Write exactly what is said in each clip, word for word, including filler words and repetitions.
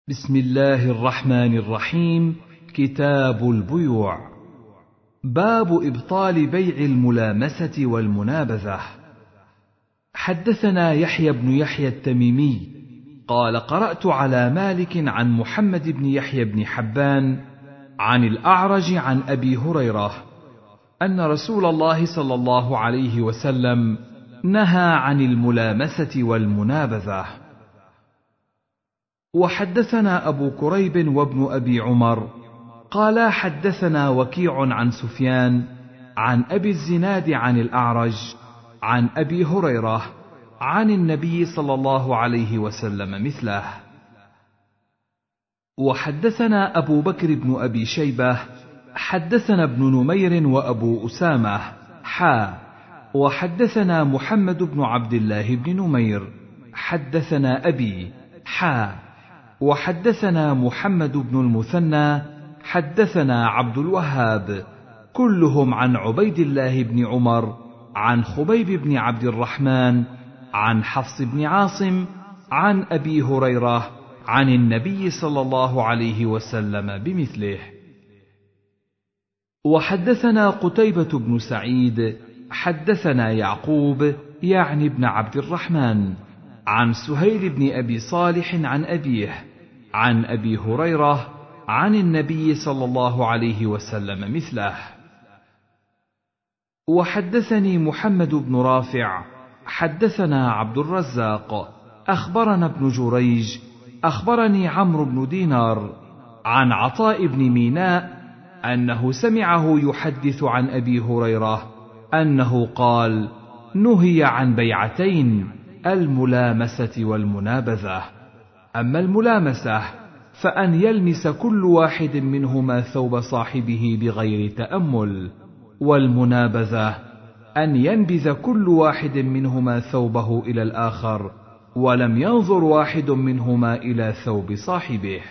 بسم الله الرحمن الرحيم. كتاب البيوع. باب إبطال بيع الملامسة والمنابذة. حدثنا يحيى بن يحيى التميمي قال قرأت على مالك عن محمد بن يحيى بن حبان عن الأعرج عن أبي هريرة أن رسول الله صلى الله عليه وسلم نهى عن الملامسة والمنابذة. وحدثنا أبو كريب وابن أبي عمر قالا حدثنا وكيع عن سفيان عن أبي الزناد عن الأعرج عن أبي هريرة عن النبي صلى الله عليه وسلم مثله. وحدثنا أبو بكر بن أبي شيبة حدثنا ابن نمير وأبو أسامة حا وحدثنا محمد بن عبد الله بن نمير حدثنا أبي حا وحدثنا محمد بن المثنى حدثنا عبد الوهاب كلهم عن عبيد الله بن عمر عن خبيب بن عبد الرحمن عن حفص بن عاصم عن أبي هريرة عن النبي صلى الله عليه وسلم بمثله. وحدثنا قتيبة بن سعيد حدثنا يعقوب يعني ابن عبد الرحمن عن سهيل بن أبي صالح عن أبيه عن أبي هريرة عن النبي صلى الله عليه وسلم مثله. وحدثني محمد بن رافع حدثنا عبد الرزاق أخبرنا ابن جريج أخبرني عمرو بن دينار عن عطاء بن ميناء أنه سمعه يحدث عن أبي هريرة أنه قال: نهي عن بيعتين، الملامسة والمنابذة. أما الملامسة فأن يلمس كل واحد منهما ثوب صاحبه بغير تأمل، والمنابذة أن ينبذ كل واحد منهما ثوبه إلى الآخر ولم ينظر واحد منهما إلى ثوب صاحبه.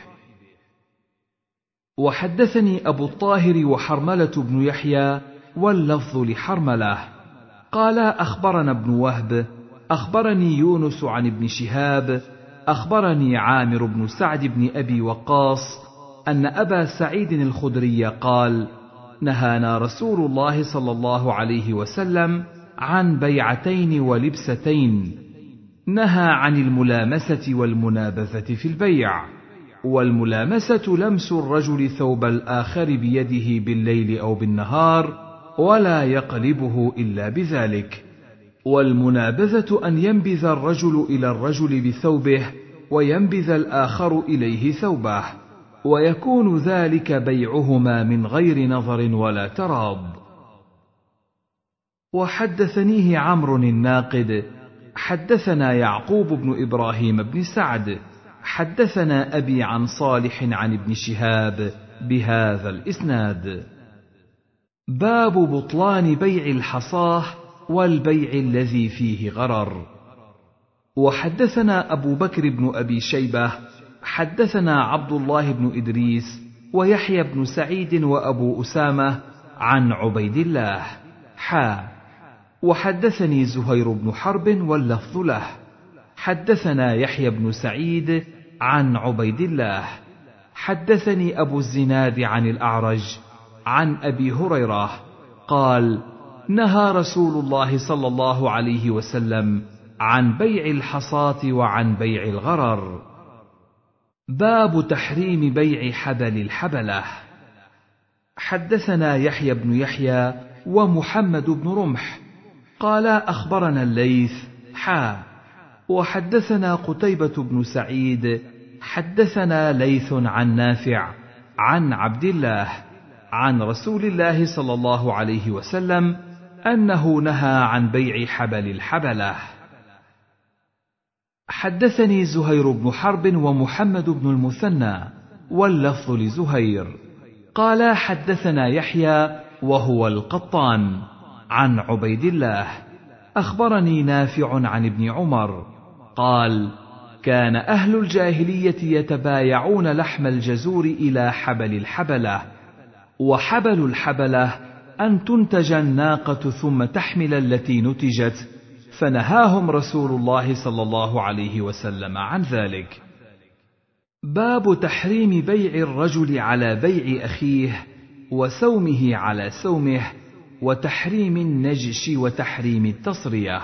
وحدثني أبو الطاهر وحرملة بن يحيى واللفظ لحرملة قال أخبرنا ابن وهب أخبرني يونس عن ابن شهاب أخبرني عامر بن سعد بن أبي وقاص أن أبا سعيد الخدري قال: نهانا رسول الله صلى الله عليه وسلم عن بيعتين ولبستين، نهى عن الملامسة والمنابذة في البيع، والملامسة لمس الرجل ثوب الآخر بيده بالليل أو بالنهار ولا يقلبه إلا بذلك، والمنابذة أن ينبذ الرجل إلى الرجل بثوبه وينبذ الآخر إليه ثوبه، ويكون ذلك بيعهما من غير نظر ولا تراض. وحدثنيه عمرو الناقد حدثنا يعقوب بن إبراهيم بن سعد حدثنا أبي عن صالح عن ابن شهاب بهذا الإسناد. باب بطلان بيع الحصاه والبيع الذي فيه غرر. وحدثنا أبو بكر بن أبي شيبة حدثنا عبد الله بن إدريس ويحيى بن سعيد وأبو أسامة عن عبيد الله حا وحدثني زهير بن حرب واللفظ له حدثنا يحيى بن سعيد عن عبيد الله حدثني أبو الزناد عن الأعرج عن أبي هريرة قال: نهى رسول الله صلى الله عليه وسلم عن بيع الحصاة وعن بيع الغرر. باب تحريم بيع حبل الحبلة. حدثنا يحيى بن يحيى ومحمد بن رمح قال أخبرنا الليث حا وحدثنا قتيبة بن سعيد حدثنا ليث عن نافع عن عبد الله عن رسول الله صلى الله عليه وسلم أنه نهى عن بيع حبل الحبلة. حدثني زهير بن حرب ومحمد بن المثنى واللفظ لزهير قال حدثنا يحيى وهو القطان عن عبيد الله أخبرني نافع عن ابن عمر قال: كان أهل الجاهلية يتبايعون لحم الجزور إلى حبل الحبلة، وحبل الحبلة أن تنتج الناقة ثم تحمل التي نتجت، فنهاهم رسول الله صلى الله عليه وسلم عن ذلك. باب تحريم بيع الرجل على بيع أخيه، وسومه على سومه، وتحريم النجش وتحريم التصرية.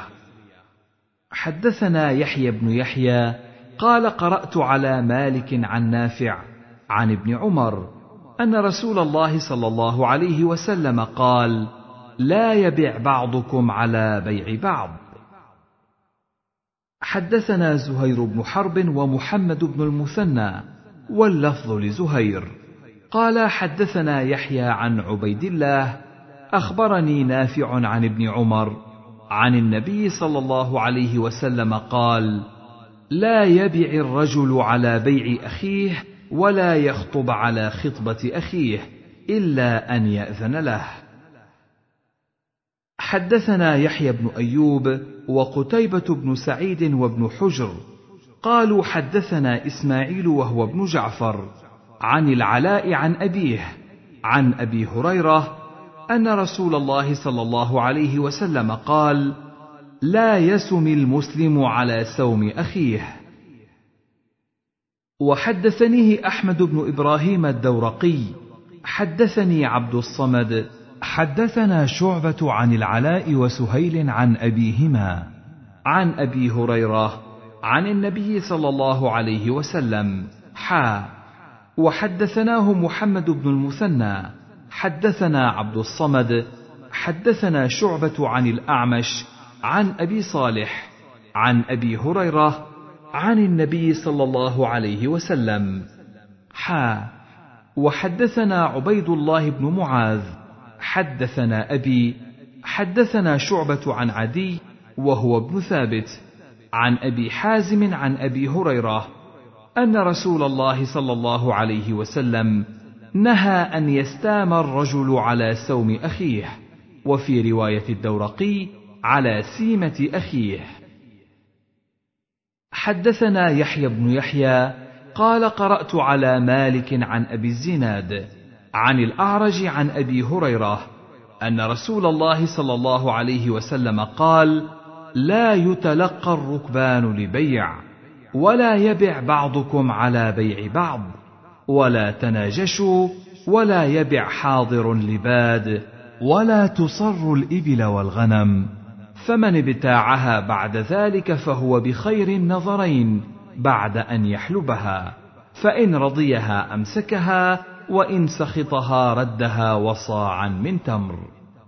حدثنا يحيى بن يحيى قال قرأت على مالك عن نافع عن ابن عمر أن رسول الله صلى الله عليه وسلم قال: لا يبع بعضكم على بيع بعض. حدثنا زهير بن حرب ومحمد بن المثنى واللفظ لزهير قال حدثنا يحيى عن عبيد الله أخبرني نافع عن ابن عمر عن النبي صلى الله عليه وسلم قال: لا يبع الرجل على بيع أخيه ولا يخطب على خطبة أخيه إلا أن يأذن له. حدثنا يحيى بن أيوب وقتيبة بن سعيد وابن حجر قالوا حدثنا إسماعيل وهو ابن جعفر عن العلاء عن أبيه عن أبي هريرة أن رسول الله صلى الله عليه وسلم قال: لا يسم المسلم على سوم أخيه. وحدثنيه أحمد بن إبراهيم الدورقي حدثني عبد الصمد حدثنا شعبة عن العلاء وسهيل عن أبيهما عن أبي هريرة عن النبي صلى الله عليه وسلم حا. وحدثناه محمد بن المثنى حدثنا عبد الصمد حدثنا شعبة عن الأعمش عن أبي صالح عن أبي هريرة عن النبي صلى الله عليه وسلم حا. وحدثنا عبيد الله بن معاذ حدثنا أبي حدثنا شعبة عن عدي وهو ابن ثابت عن أبي حازم عن أبي هريرة أن رسول الله صلى الله عليه وسلم نهى أن يستام الرجل على سوم أخيه، وفي رواية الدورقي على سيمة أخيه. حدثنا يحيى بن يحيى قال قرأت على مالك عن أبي الزناد عن الأعرج عن أبي هريرة أن رسول الله صلى الله عليه وسلم قال: لا يتلقى الركبان لبيع، ولا يبع بعضكم على بيع بعض، ولا تناجشوا، ولا يبع حاضر لباد، ولا تصر الإبل والغنم، فمن ابتاعها بعد ذلك فهو بخير النظرين بعد أن يحلبها، فإن رضيها أمسكها، وإن سخطها ردها وصاعا من تمر.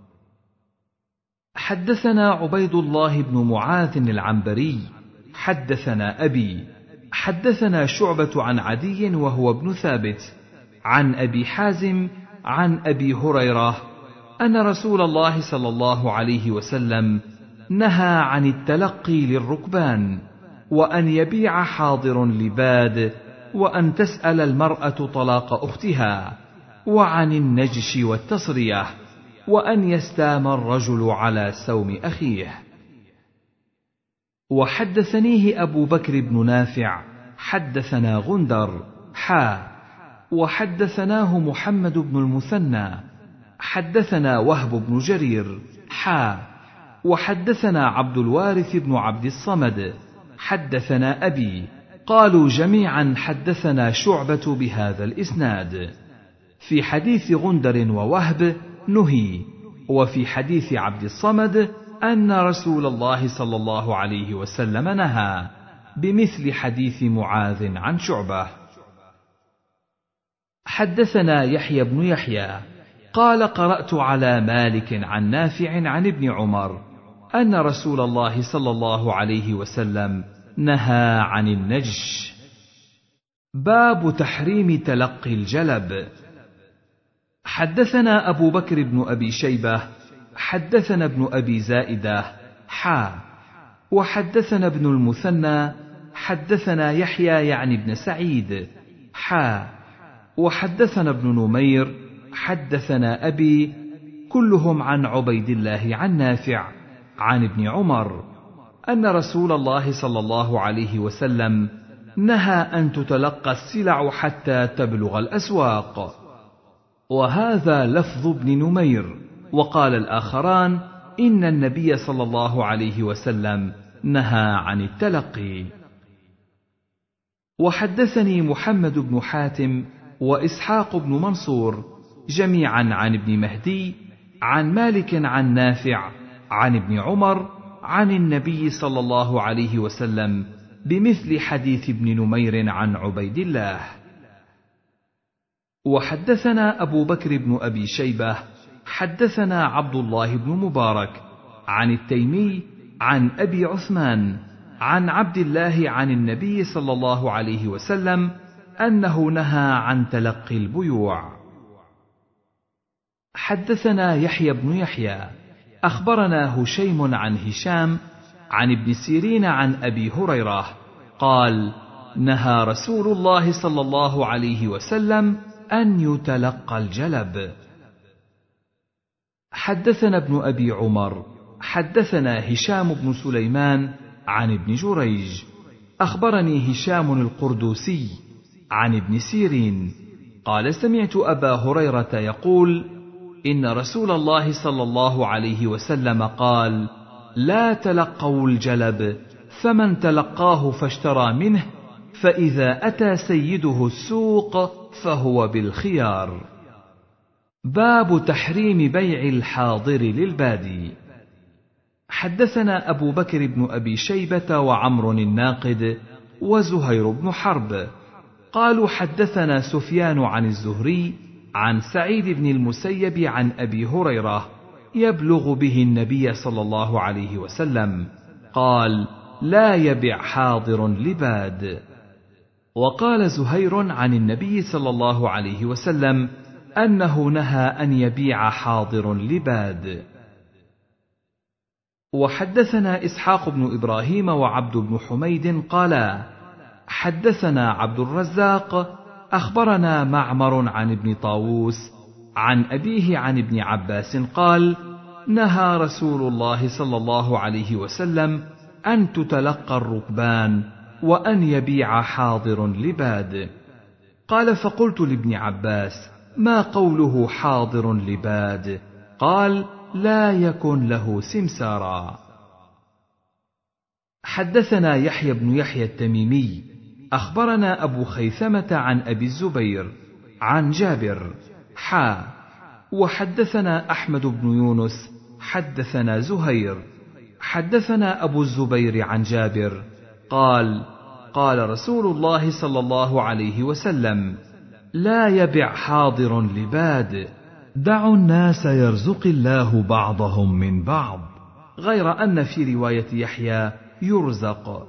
حدثنا عبيد الله بن معاذ العنبري حدثنا أبي حدثنا شعبة عن عدي وهو ابن ثابت عن أبي حازم عن أبي هريرة أن رسول الله صلى الله عليه وسلم نهى عن التلقي للركبان، وأن يبيع حاضر لباد، وأن تسأل المرأة طلاق أختها، وعن النجش والتصرية، وأن يستام الرجل على سوم أخيه. وحدثنيه أبو بكر بن نافع حدثنا غندر حا. وحدثناه محمد بن المثنى حدثنا وهب بن جرير حا. وحدثنا عبد الوارث بن عبد الصمد حدثنا أبي قالوا جميعا حدثنا شعبة بهذا الإسناد. في حديث غندر ووهب نهي، وفي حديث عبد الصمد أن رسول الله صلى الله عليه وسلم نهى، بمثل حديث معاذ عن شعبة. حدثنا يحيى بن يحيى قال قرأت على مالك عن نافع عن ابن عمر أن رسول الله صلى الله عليه وسلم نهى عن النجش. باب تحريم تلقي الجلب. حدثنا أبو بكر بن أبي شيبة حدثنا ابن أبي زائدة حا. وحدثنا ابن المثنى حدثنا يحيى يعني ابن سعيد حا. وحدثنا ابن نمير حدثنا أبي كلهم عن عبيد الله عن نافع عن ابن عمر أن رسول الله صلى الله عليه وسلم نهى أن تتلقى السلع حتى تبلغ الأسواق. وهذا لفظ ابن نمير. وقال الآخران إن النبي صلى الله عليه وسلم نهى عن التلقي. وحدثني محمد بن حاتم وإسحاق بن منصور جميعا عن ابن مهدي عن مالك عن نافع عن ابن عمر عن النبي صلى الله عليه وسلم بمثل حديث ابن نمير عن عبيد الله. وحدثنا أبو بكر بن أبي شيبة حدثنا عبد الله بن مبارك عن التيمي عن أبي عثمان عن عبد الله عن النبي صلى الله عليه وسلم أنه نهى عن تلقي البيوع. حدثنا يحيى بن يحيى أخبرنا هشيم عن هشام عن ابن سيرين عن أبي هريرة قال: نهى رسول الله صلى الله عليه وسلم أن يتلقى الجلب. حدثنا ابن أبي عمر حدثنا هشام بن سليمان عن ابن جريج أخبرني هشام القردوسي عن ابن سيرين قال: سمعت أبا هريرة يقول: إن رسول الله صلى الله عليه وسلم قال: لا تلقوا الجلب، فمن تلقاه فاشترى منه فإذا أتى سيده السوق فهو بالخيار. باب تحريم بيع الحاضر للبادي. حدثنا أبو بكر بن أبي شيبة وعمر الناقد وزهير بن حرب قالوا: حدثنا سفيان عن الزهري عن سعيد بن المسيب عن أبي هريرة يبلغ به النبي صلى الله عليه وسلم قال: لا يبع حاضر لباد. وقال زهير عن النبي صلى الله عليه وسلم أنه نهى أن يبيع حاضر لباد. وحدثنا إسحاق بن إبراهيم وعبد بن حميد قالا: حدثنا عبد الرزاق أخبرنا معمر عن ابن طاووس عن أبيه عن ابن عباس قال: نهى رسول الله صلى الله عليه وسلم أن تتلقى الركبان وأن يبيع حاضر لباد. قال: فقلت لابن عباس: ما قوله حاضر لباد؟ قال: لا يكن له سمسارا. حدثنا يحيى بن يحيى التميمي أخبرنا أبو خيثمة عن أبي الزبير عن جابر حا وحدثنا أحمد بن يونس حدثنا زهير حدثنا أبو الزبير عن جابر قال: قال رسول الله صلى الله عليه وسلم: لا يبع حاضر لباد، دعوا الناس يرزق الله بعضهم من بعض، غير أن في رواية يحيى يرزق.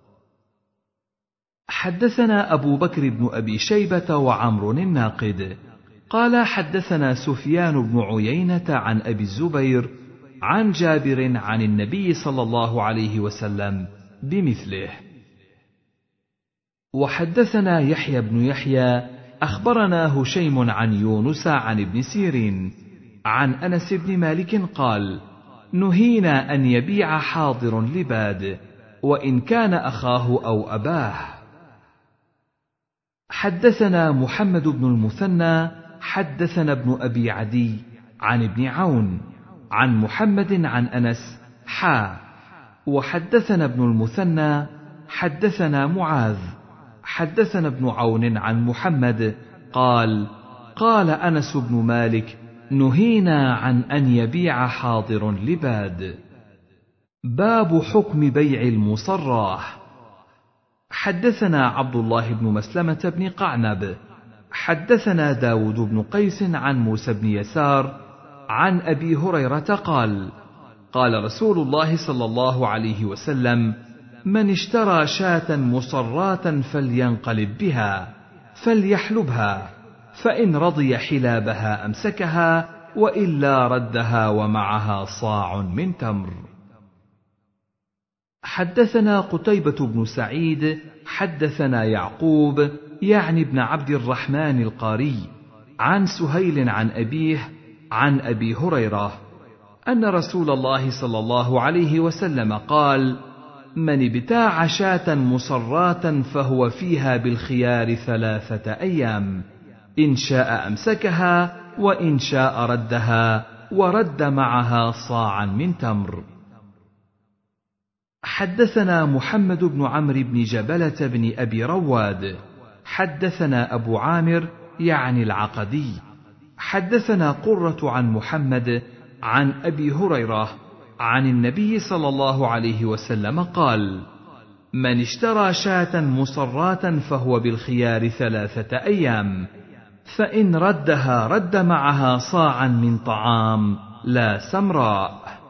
حدثنا أبو بكر بن أبي شيبة وعمر الناقد قال: حدثنا سفيان بن عيينة عن أبي الزبير عن جابر عن النبي صلى الله عليه وسلم بمثله. وحدثنا يحيى بن يحيى أخبرنا هشيم عن يونس عن ابن سيرين عن أنس بن مالك قال: نهينا أن يبيع حاضر لباد وإن كان أخاه أو أباه. حدثنا محمد بن المثنى حدثنا ابن أبي عدي عن ابن عون عن محمد عن أنس حا وحدثنا ابن المثنى حدثنا معاذ حدثنا ابن عون عن محمد قال: قال أنس بن مالك: نهينا عن أن يبيع حاضر لباد. باب حكم بيع المصراه. حدثنا عبد الله بن مسلمة بن قعنب حدثنا داود بن قيس عن موسى بن يسار عن أبي هريرة قال: قال رسول الله صلى الله عليه وسلم: من اشترى شاة مصراة فلينقلب بها فليحلبها، فإن رضي حلابها أمسكها وإلا ردها ومعها صاع من تمر. حدثنا قتيبة بن سعيد حدثنا يعقوب يعني ابن عبد الرحمن القاري عن سهيل عن أبيه عن أبي هريرة أن رسول الله صلى الله عليه وسلم قال: من ابتاع شاة مصراة فهو فيها بالخيار ثلاثة أيام، إن شاء أمسكها وإن شاء ردها ورد معها صاعا من تمر. حدثنا محمد بن عمرو بن جبلة بن أبي رواد حدثنا أبو عامر يعني العقدي حدثنا قرة عن محمد عن أبي هريرة عن النبي صلى الله عليه وسلم قال: من اشترى شاة مصراة فهو بالخيار ثلاثة أيام، فإن ردها رد معها صاعا من طعام لا سمراء.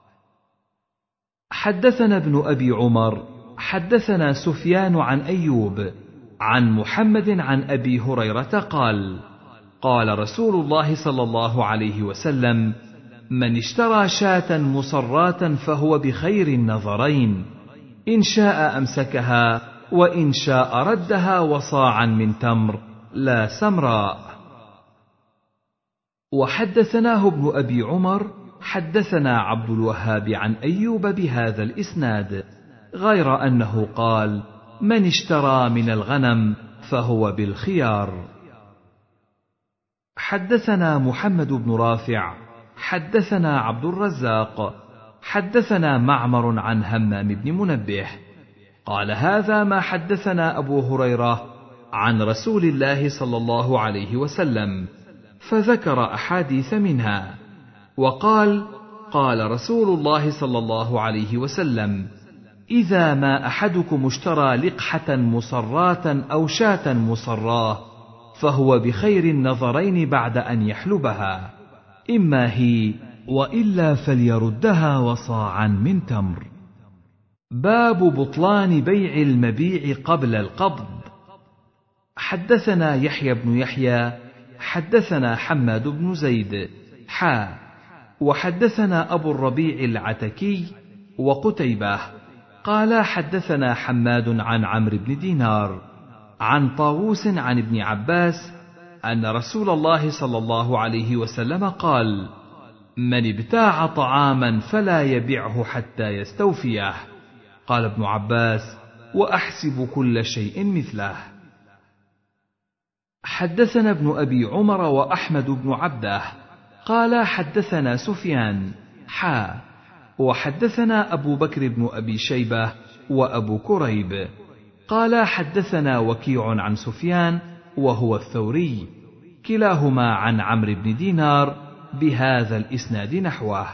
حدثنا ابن أبي عمر حدثنا سفيان عن أيوب عن محمد عن أبي هريرة قال: قال رسول الله صلى الله عليه وسلم: من اشترى شاة مصراة فهو بخير النظرين، إن شاء أمسكها وإن شاء ردها وصاعا من تمر لا سمراء. وحدثناه ابن أبي عمر حدثنا عبد الوهاب عن أيوب بهذا الإسناد، غير أنه قال: من اشترى من الغنم فهو بالخيار. حدثنا محمد بن رافع حدثنا عبد الرزاق حدثنا معمر عن همام بن منبه قال: هذا ما حدثنا أبو هريرة عن رسول الله صلى الله عليه وسلم، فذكر أحاديث منها، وقال: قال رسول الله صلى الله عليه وسلم: إذا ما أحدكم اشترى لقحة مصراة أو شاة مصراه فهو بخير النظرين بعد أن يحلبها، إما هي وإلا فليردها وصاعا من تمر. باب بطلان بيع المبيع قبل القبض. حدثنا يحيى بن يحيى حدثنا حماد بن زيد حا وحدثنا أبو الربيع العتكي وقتيبة قال: حدثنا حماد عن عمرو بن دينار عن طاووس عن ابن عباس أن رسول الله صلى الله عليه وسلم قال: من ابتاع طعاما فلا يبعه حتى يستوفيه. قال ابن عباس: وأحسب كل شيء مثله. حدثنا ابن أبي عمر وأحمد بن عبده قال: حدثنا سفيان حا وحدثنا أبو بكر بن أبي شيبة وأبو كريب قال: حدثنا وكيع عن سفيان وهو الثوري كلاهما عن عمرو بن دينار بهذا الإسناد نحوه.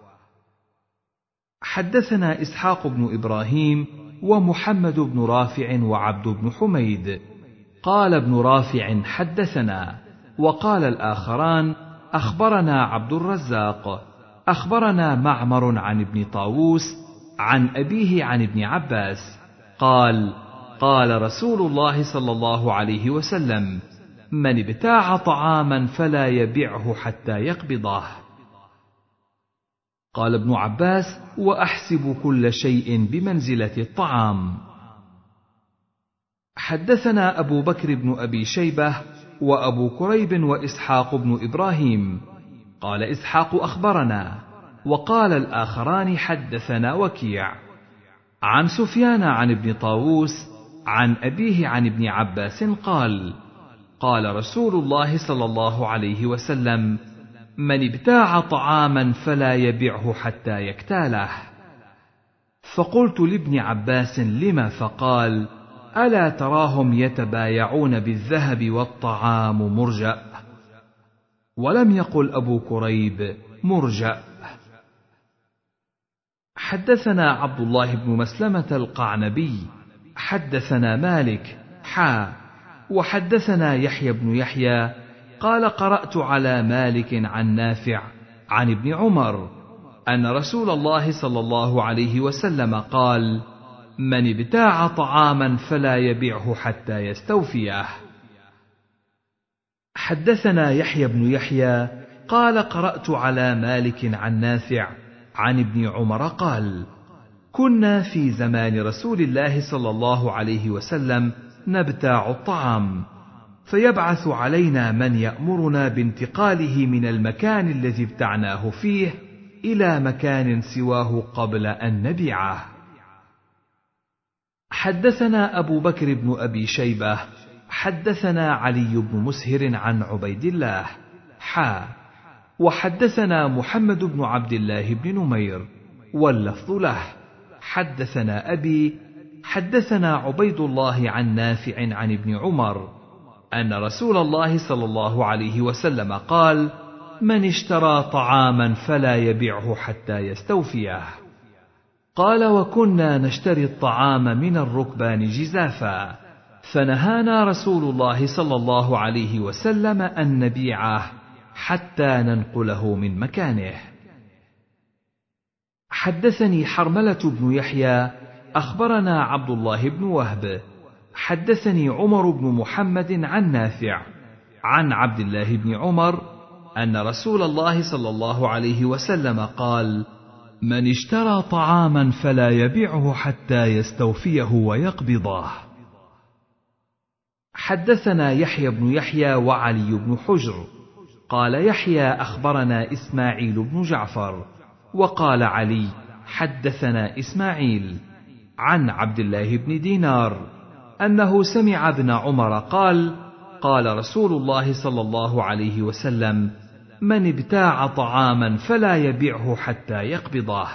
حدثنا إسحاق بن إبراهيم ومحمد بن رافع وعبد بن حميد قال ابن رافع: حدثنا، وقال الآخران: أخبرنا عبد الرزاق أخبرنا معمر عن ابن طاووس عن أبيه عن ابن عباس قال: قال رسول الله صلى الله عليه وسلم: من ابتاع طعاما فلا يبعه حتى يقبضه. قال ابن عباس: وأحسب كل شيء بمنزلة الطعام. حدثنا أبو بكر بن أبي شيبة وأبو كريب وإسحاق بن إبراهيم قال إسحاق: أخبرنا، وقال الآخران: حدثنا وكيع عن سفيان عن ابن طاووس عن أبيه عن ابن عباس قال: قال رسول الله صلى الله عليه وسلم: من ابتاع طعاما فلا يبعه حتى يكتاله. فقلت لابن عباس: لم؟ فقال: ألا تراهم يتبايعون بالذهب والطعام مرجأ؟ ولم يقل أبو كريب مرجأ. حدثنا عبد الله بن مسلمة القعنبي حدثنا مالك حا وحدثنا يحيى بن يحيى قال: قرأت على مالك عن نافع عن ابن عمر أن رسول الله صلى الله عليه وسلم قال: من ابتاع طعاما فلا يبيعه حتى يستوفيه. حدثنا يحيى بن يحيى قال: قرأت على مالك عن نافع عن ابن عمر قال: كنا في زمان رسول الله صلى الله عليه وسلم نبتاع الطعام، فيبعث علينا من يأمرنا بانتقاله من المكان الذي ابتعناه فيه إلى مكان سواه قبل أن نبيعه. حدثنا أبو بكر بن أبي شيبة حدثنا علي بن مسهر عن عبيد الله حا وحدثنا محمد بن عبد الله بن نمير واللفظ له حدثنا أبي حدثنا عبيد الله عن نافع عن ابن عمر أن رسول الله صلى الله عليه وسلم قال: من اشترى طعاما فلا يبيعه حتى يستوفيه. قال: وكنا نشتري الطعام من الركبان جزافا، فنهانا رسول الله صلى الله عليه وسلم أن نبيعه حتى ننقله من مكانه. حدثني حرملة بن يحيى أخبرنا عبد الله بن وهب حدثني عمر بن محمد عن نافع عن عبد الله بن عمر أن رسول الله صلى الله عليه وسلم قال: من اشترى طعاما فلا يبيعه حتى يستوفيه ويقبضه. حدثنا يحيى بن يحيى وعلي بن حجر قال يحيى أخبرنا إسماعيل بن جعفر وقال علي حدثنا إسماعيل عن عبد الله بن دينار أنه سمع ابن عمر قال: قال رسول الله صلى الله عليه وسلم: من ابتاع طعاما فلا يبيعه حتى يقبضه.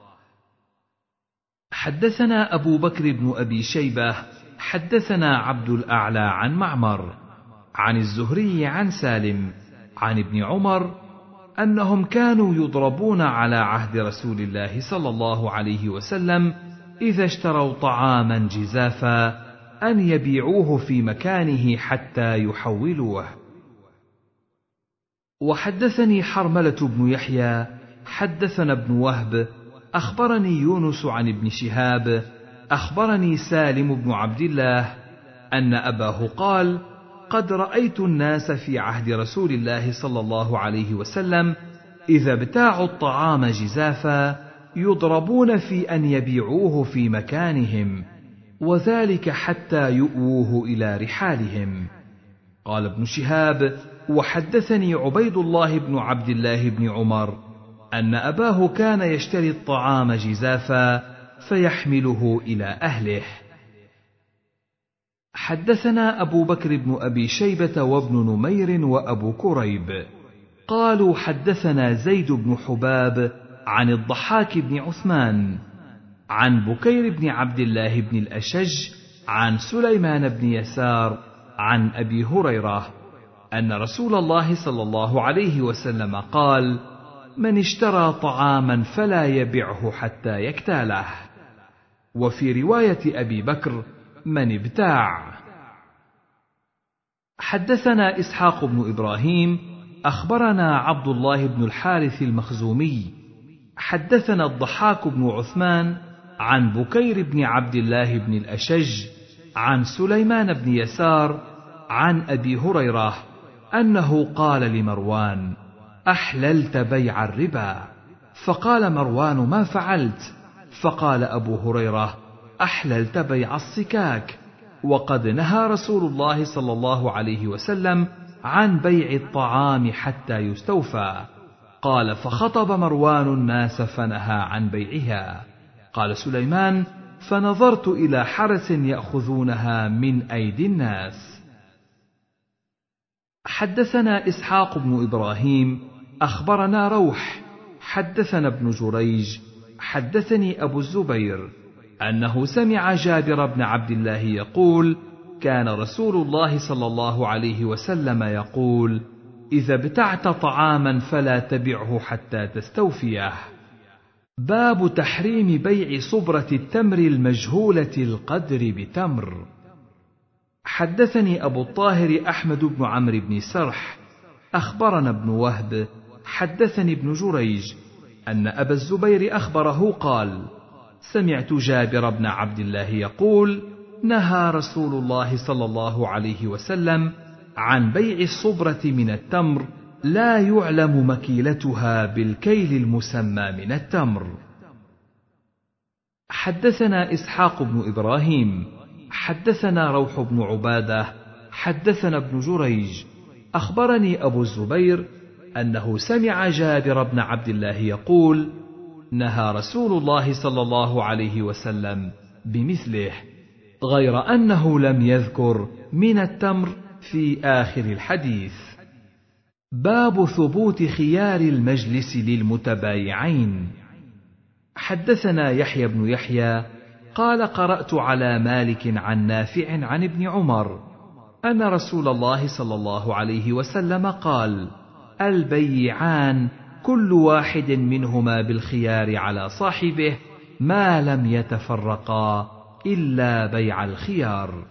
حدثنا أبو بكر بن أبي شيبة حدثنا عبد الأعلى عن معمر عن الزهري عن سالم عن ابن عمر أنهم كانوا يضربون على عهد رسول الله صلى الله عليه وسلم إذا اشتروا طعاما جزافا أن يبيعوه في مكانه حتى يحولوه. وحدثني حرملة بن يحيى حدثنا ابن وهب أخبرني يونس عن ابن شهاب أخبرني سالم بن عبد الله أن أباه قال: قد رأيت الناس في عهد رسول الله صلى الله عليه وسلم إذا ابتاعوا الطعام جزافا يضربون في أن يبيعوه في مكانهم، وذلك حتى يؤووه إلى رحالهم. قال ابن شهاب: وحدثني عبيد الله بن عبد الله بن عمر أن أباه كان يشتري الطعام جزافا فيحمله إلى أهله. حدثنا أبو بكر بن أبي شيبة وابن نمير وأبو كريب قالوا حدثنا زيد بن حباب عن الضحاك بن عثمان عن بكير بن عبد الله بن الأشج عن سليمان بن يسار عن أبي هريرة أن رسول الله صلى الله عليه وسلم قال: من اشترى طعاما فلا يبيعه حتى يكتاله. وفي رواية أبي بكر: من ابتاع. حدثنا إسحاق بن إبراهيم أخبرنا عبد الله بن الحارث المخزومي حدثنا الضحاك بن عثمان عن بكير بن عبد الله بن الأشج عن سليمان بن يسار عن أبي هريرة أنه قال لمروان: أحللت بيع الربا؟ فقال مروان: ما فعلت؟ فقال أبو هريرة: أحللت بيع الصكاك، وقد نهى رسول الله صلى الله عليه وسلم عن بيع الطعام حتى يستوفى. قال: فخطب مروان الناس فنهى عن بيعها. قال سليمان: فنظرت إلى حرس يأخذونها من أيدي الناس. حدثنا إسحاق بن إبراهيم أخبرنا روح حدثنا ابن جريج حدثني أبو الزبير أنه سمع جابر بن عبد الله يقول: كان رسول الله صلى الله عليه وسلم يقول: إذا ابتعت طعاما فلا تبعه حتى تستوفيه. باب تحريم بيع صبرة التمر المجهولة القدر بتمر. حدثني أبو الطاهر أحمد بن عمرو بن سرح أخبرنا ابن وهب حدثني ابن جريج أن أبا الزبير أخبره قال: سمعت جابر بن عبد الله يقول: نهى رسول الله صلى الله عليه وسلم عن بيع الصبرة من التمر لا يعلم مكيلتها بالكيل المسمى من التمر. حدثنا إسحاق بن إبراهيم حدثنا روح بن عبادة حدثنا ابن جريج أخبرني أبو الزبير أنه سمع جابر بن عبد الله يقول: نهى رسول الله صلى الله عليه وسلم بمثله، غير أنه لم يذكر من التمر في آخر الحديث. باب ثبوت خيار المجلس للمتبايعين. حدثنا يحيى بن يحيى قال قرأت على مالك عن نافع عن ابن عمر أن رسول الله صلى الله عليه وسلم قال: البيعان كل واحد منهما بالخيار على صاحبه ما لم يتفرقا إلا بيع الخيار.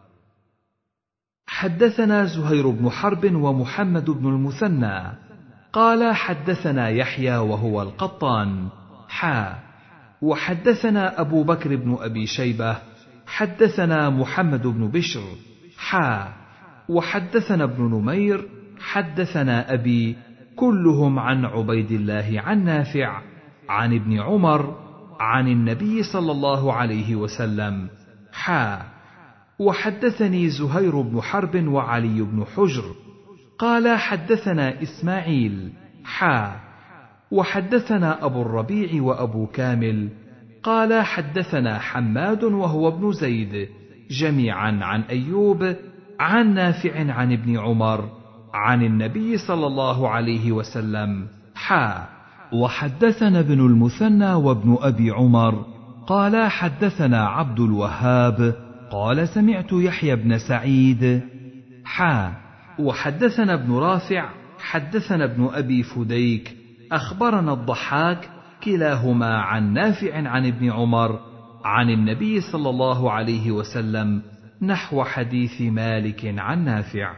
حدثنا زهير بن حرب ومحمد بن المثنى قال حدثنا يحيى وهو القطان حا وحدثنا أبو بكر بن أبي شيبة حدثنا محمد بن بشر حا وحدثنا ابن نمير حدثنا أبي كلهم عن عبيد الله عن نافع عن ابن عمر عن النبي صلى الله عليه وسلم حا وحدثني زهير بن حرب وعلي بن حجر قال حدثنا إسماعيل حا وحدثنا أبو الربيع وأبو كامل قال حدثنا حماد وهو ابن زيد جميعا عن أيوب عن نافع عن ابن عمر عن النبي صلى الله عليه وسلم حا وحدثنا ابن المثنى وابن أبي عمر قال حدثنا عبد الوهاب قال سمعت يحيى بن سعيد حا وحدثنا ابن رافع حدثنا ابن أبي فديك أخبرنا الضحاك كلاهما عن نافع عن ابن عمر عن النبي صلى الله عليه وسلم نحو حديث مالك عن نافع.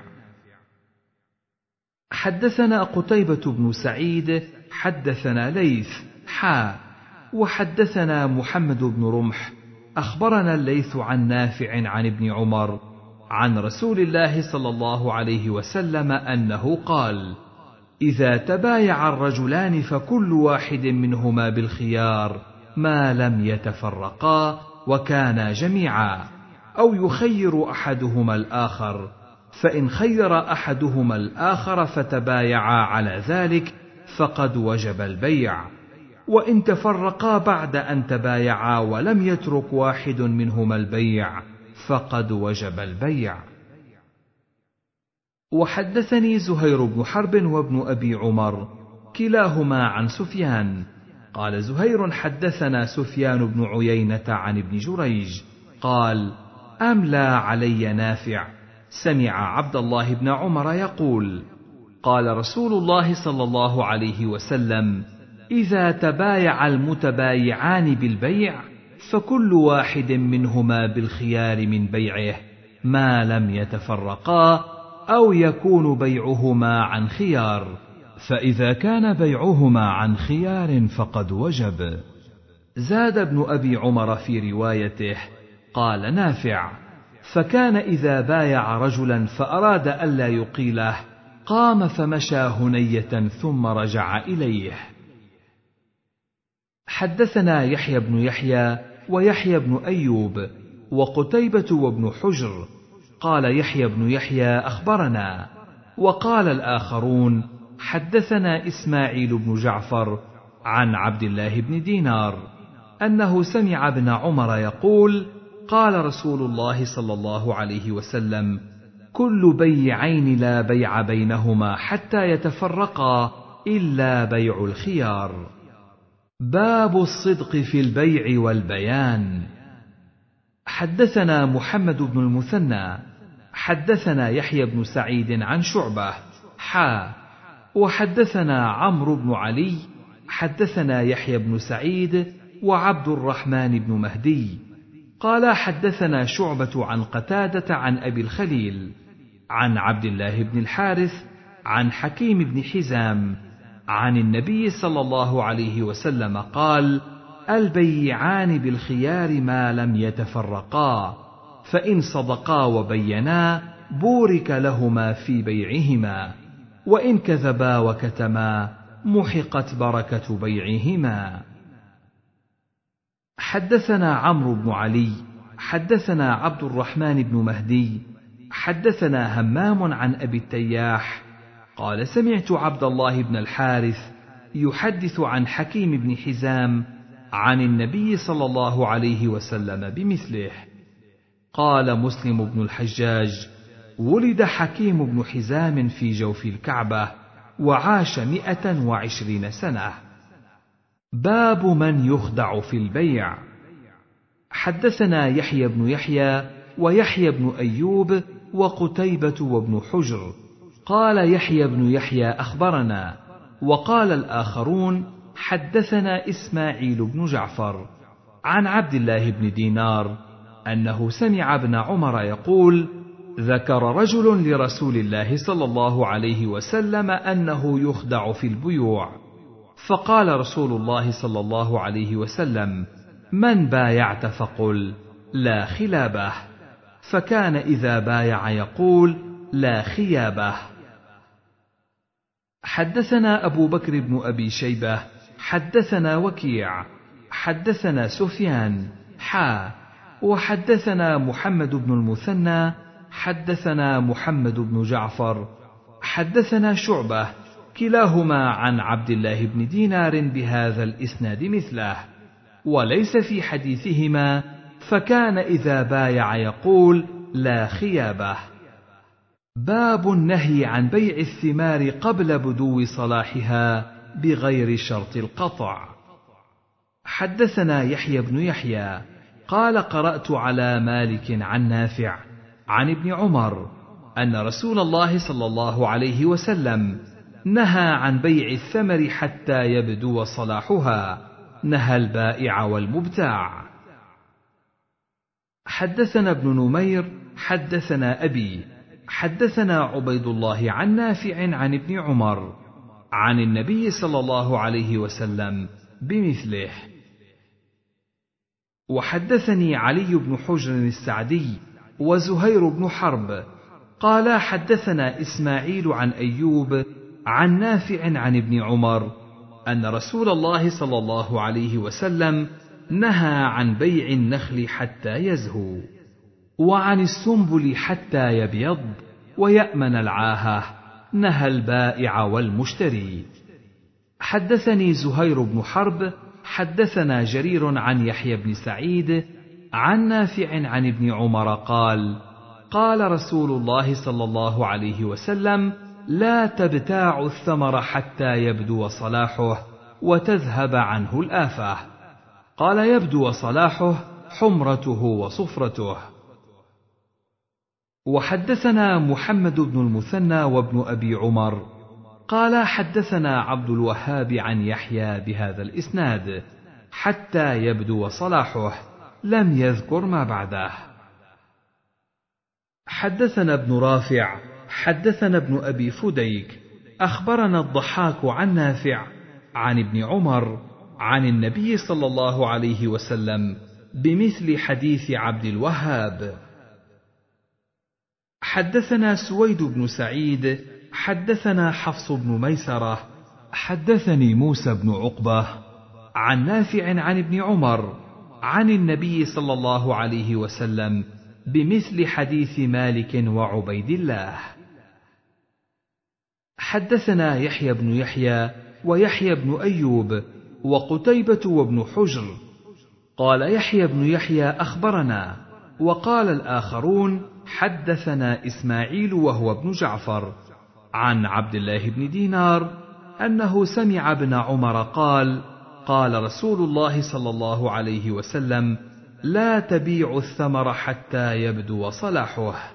حدثنا قتيبة بن سعيد حدثنا ليث حا وحدثنا محمد بن رمح أخبرنا الليث عن نافع عن ابن عمر عن رسول الله صلى الله عليه وسلم أنه قال: إذا تبايع الرجلان فكل واحد منهما بالخيار ما لم يتفرقا وكانا جميعا، أو يخير أحدهما الآخر، فإن خير أحدهما الآخر فتبايعا على ذلك فقد وجب البيع، وإن تفرقا بعد أن تبايعا ولم يترك واحد منهما البيع فقد وجب البيع. وحدثني زهير بن حرب وابن أبي عمر كلاهما عن سفيان قال زهير حدثنا سفيان بن عيينة عن ابن جريج قال: أملى علي نافع سمع عبد الله بن عمر يقول: قال رسول الله صلى الله عليه وسلم: إذا تبايع المتبايعان بالبيع فكل واحد منهما بالخيار من بيعه ما لم يتفرقا أو يكون بيعهما عن خيار، فإذا كان بيعهما عن خيار فقد وجب. زاد ابن أبي عمر في روايته قال نافع: فكان إذا بايع رجلا فأراد ألا يقيله قام فمشى هنية ثم رجع إليه. حدثنا يحيى بن يحيى ويحيى بن أيوب وقتيبة وابن حجر قال يحيى بن يحيى أخبرنا، وقال الآخرون حدثنا إسماعيل بن جعفر عن عبد الله بن دينار أنه سمع ابن عمر يقول: قال رسول الله صلى الله عليه وسلم: كل بيعين لا بيع بينهما حتى يتفرقا إلا بيع الخيار. باب الصدق في البيع والبيان. حدثنا محمد بن المثنى حدثنا يحيى بن سعيد عن شعبة حا وحدثنا عمرو بن علي حدثنا يحيى بن سعيد وعبد الرحمن بن مهدي قال حدثنا شعبة عن قتادة عن أبي الخليل عن عبد الله بن الحارث عن حكيم بن حزام عن النبي صلى الله عليه وسلم قال: البيعان بالخيار ما لم يتفرقا، فإن صدقا وبينا بورك لهما في بيعهما، وإن كذبا وكتما محقت بركة بيعهما. حدثنا عمرو بن علي حدثنا عبد الرحمن بن مهدي حدثنا همام عن أبي التياح قال: سمعت عبد الله بن الحارث يحدث عن حكيم بن حزام عن النبي صلى الله عليه وسلم بمثله. قال مسلم بن الحجاج: ولد حكيم بن حزام في جوف الكعبة وعاش مئة وعشرين سنة. باب من يخدع في البيع. حدثنا يحيى بن يحيى ويحيى بن أيوب وقتيبة وابن حجر. قال يحيى بن يحيى أخبرنا، وقال الآخرون حدثنا إسماعيل بن جعفر عن عبد الله بن دينار أنه سمع ابن عمر يقول: ذكر رجل لرسول الله صلى الله عليه وسلم أنه يخدع في البيوع، فقال رسول الله صلى الله عليه وسلم: من بايعت فقل لا خلابه، فكان إذا بايع يقول لا خيابه. حدثنا أبو بكر بن أبي شيبة حدثنا وكيع حدثنا سفيان حا وحدثنا محمد بن المثنى حدثنا محمد بن جعفر حدثنا شعبة كلاهما عن عبد الله بن دينار بهذا الإسناد مثله، وليس في حديثهما فكان إذا بايع يقول لا خيابه. باب النهي عن بيع الثمار قبل بدو صلاحها بغير شرط القطع. حدثنا يحيى بن يحيى قال: قرأت على مالك عن نافع عن ابن عمر أن رسول الله صلى الله عليه وسلم نهى عن بيع الثمر حتى يبدو صلاحها، نهى البائع والمبتاع. حدثنا ابن نمير حدثنا أبي حدثنا عبيد الله عن نافع عن ابن عمر عن النبي صلى الله عليه وسلم بمثله. وحدثني علي بن حجر السعدي وزهير بن حرب قال: حدثنا إسماعيل عن أيوب عن نافع عن ابن عمر أن رسول الله صلى الله عليه وسلم نهى عن بيع النخل حتى يزهو، وعن السنبل حتى يبيض ويأمن العاهة، نهى البائع والمشتري. حدثني زهير بن حرب حدثنا جرير عن يحيى بن سعيد عن نافع عن ابن عمر قال: قال رسول الله صلى الله عليه وسلم: لا تبتاعوا الثمر حتى يبدو صلاحه وتذهب عنه الآفة. قال: يبدو صلاحه حمرته وصفرته. وحدثنا محمد بن المثنى وابن أبي عمر قال: حدثنا عبد الوهاب عن يحيى بهذا الإسناد حتى يبدو صلاحه، لم يذكر ما بعده. حدثنا ابن رافع حدثنا ابن أبي فديك أخبرنا الضحاك عن نافع عن ابن عمر عن النبي صلى الله عليه وسلم بمثل حديث عبد الوهاب. حدثنا سويد بن سعيد حدثنا حفص بن ميسرة حدثني موسى بن عقبة عن نافع عن ابن عمر عن النبي صلى الله عليه وسلم بمثل حديث مالك وعبيد الله. حدثنا يحيى بن يحيى ويحيى بن أيوب وقتيبة وابن حجر. قال يحيى بن يحيى أخبرنا، وقال الآخرون حدثنا إسماعيل وهو ابن جعفر عن عبد الله بن دينار أنه سمع ابن عمر قال: قال رسول الله صلى الله عليه وسلم: لا تبيع الثمر حتى يبدو صلاحه.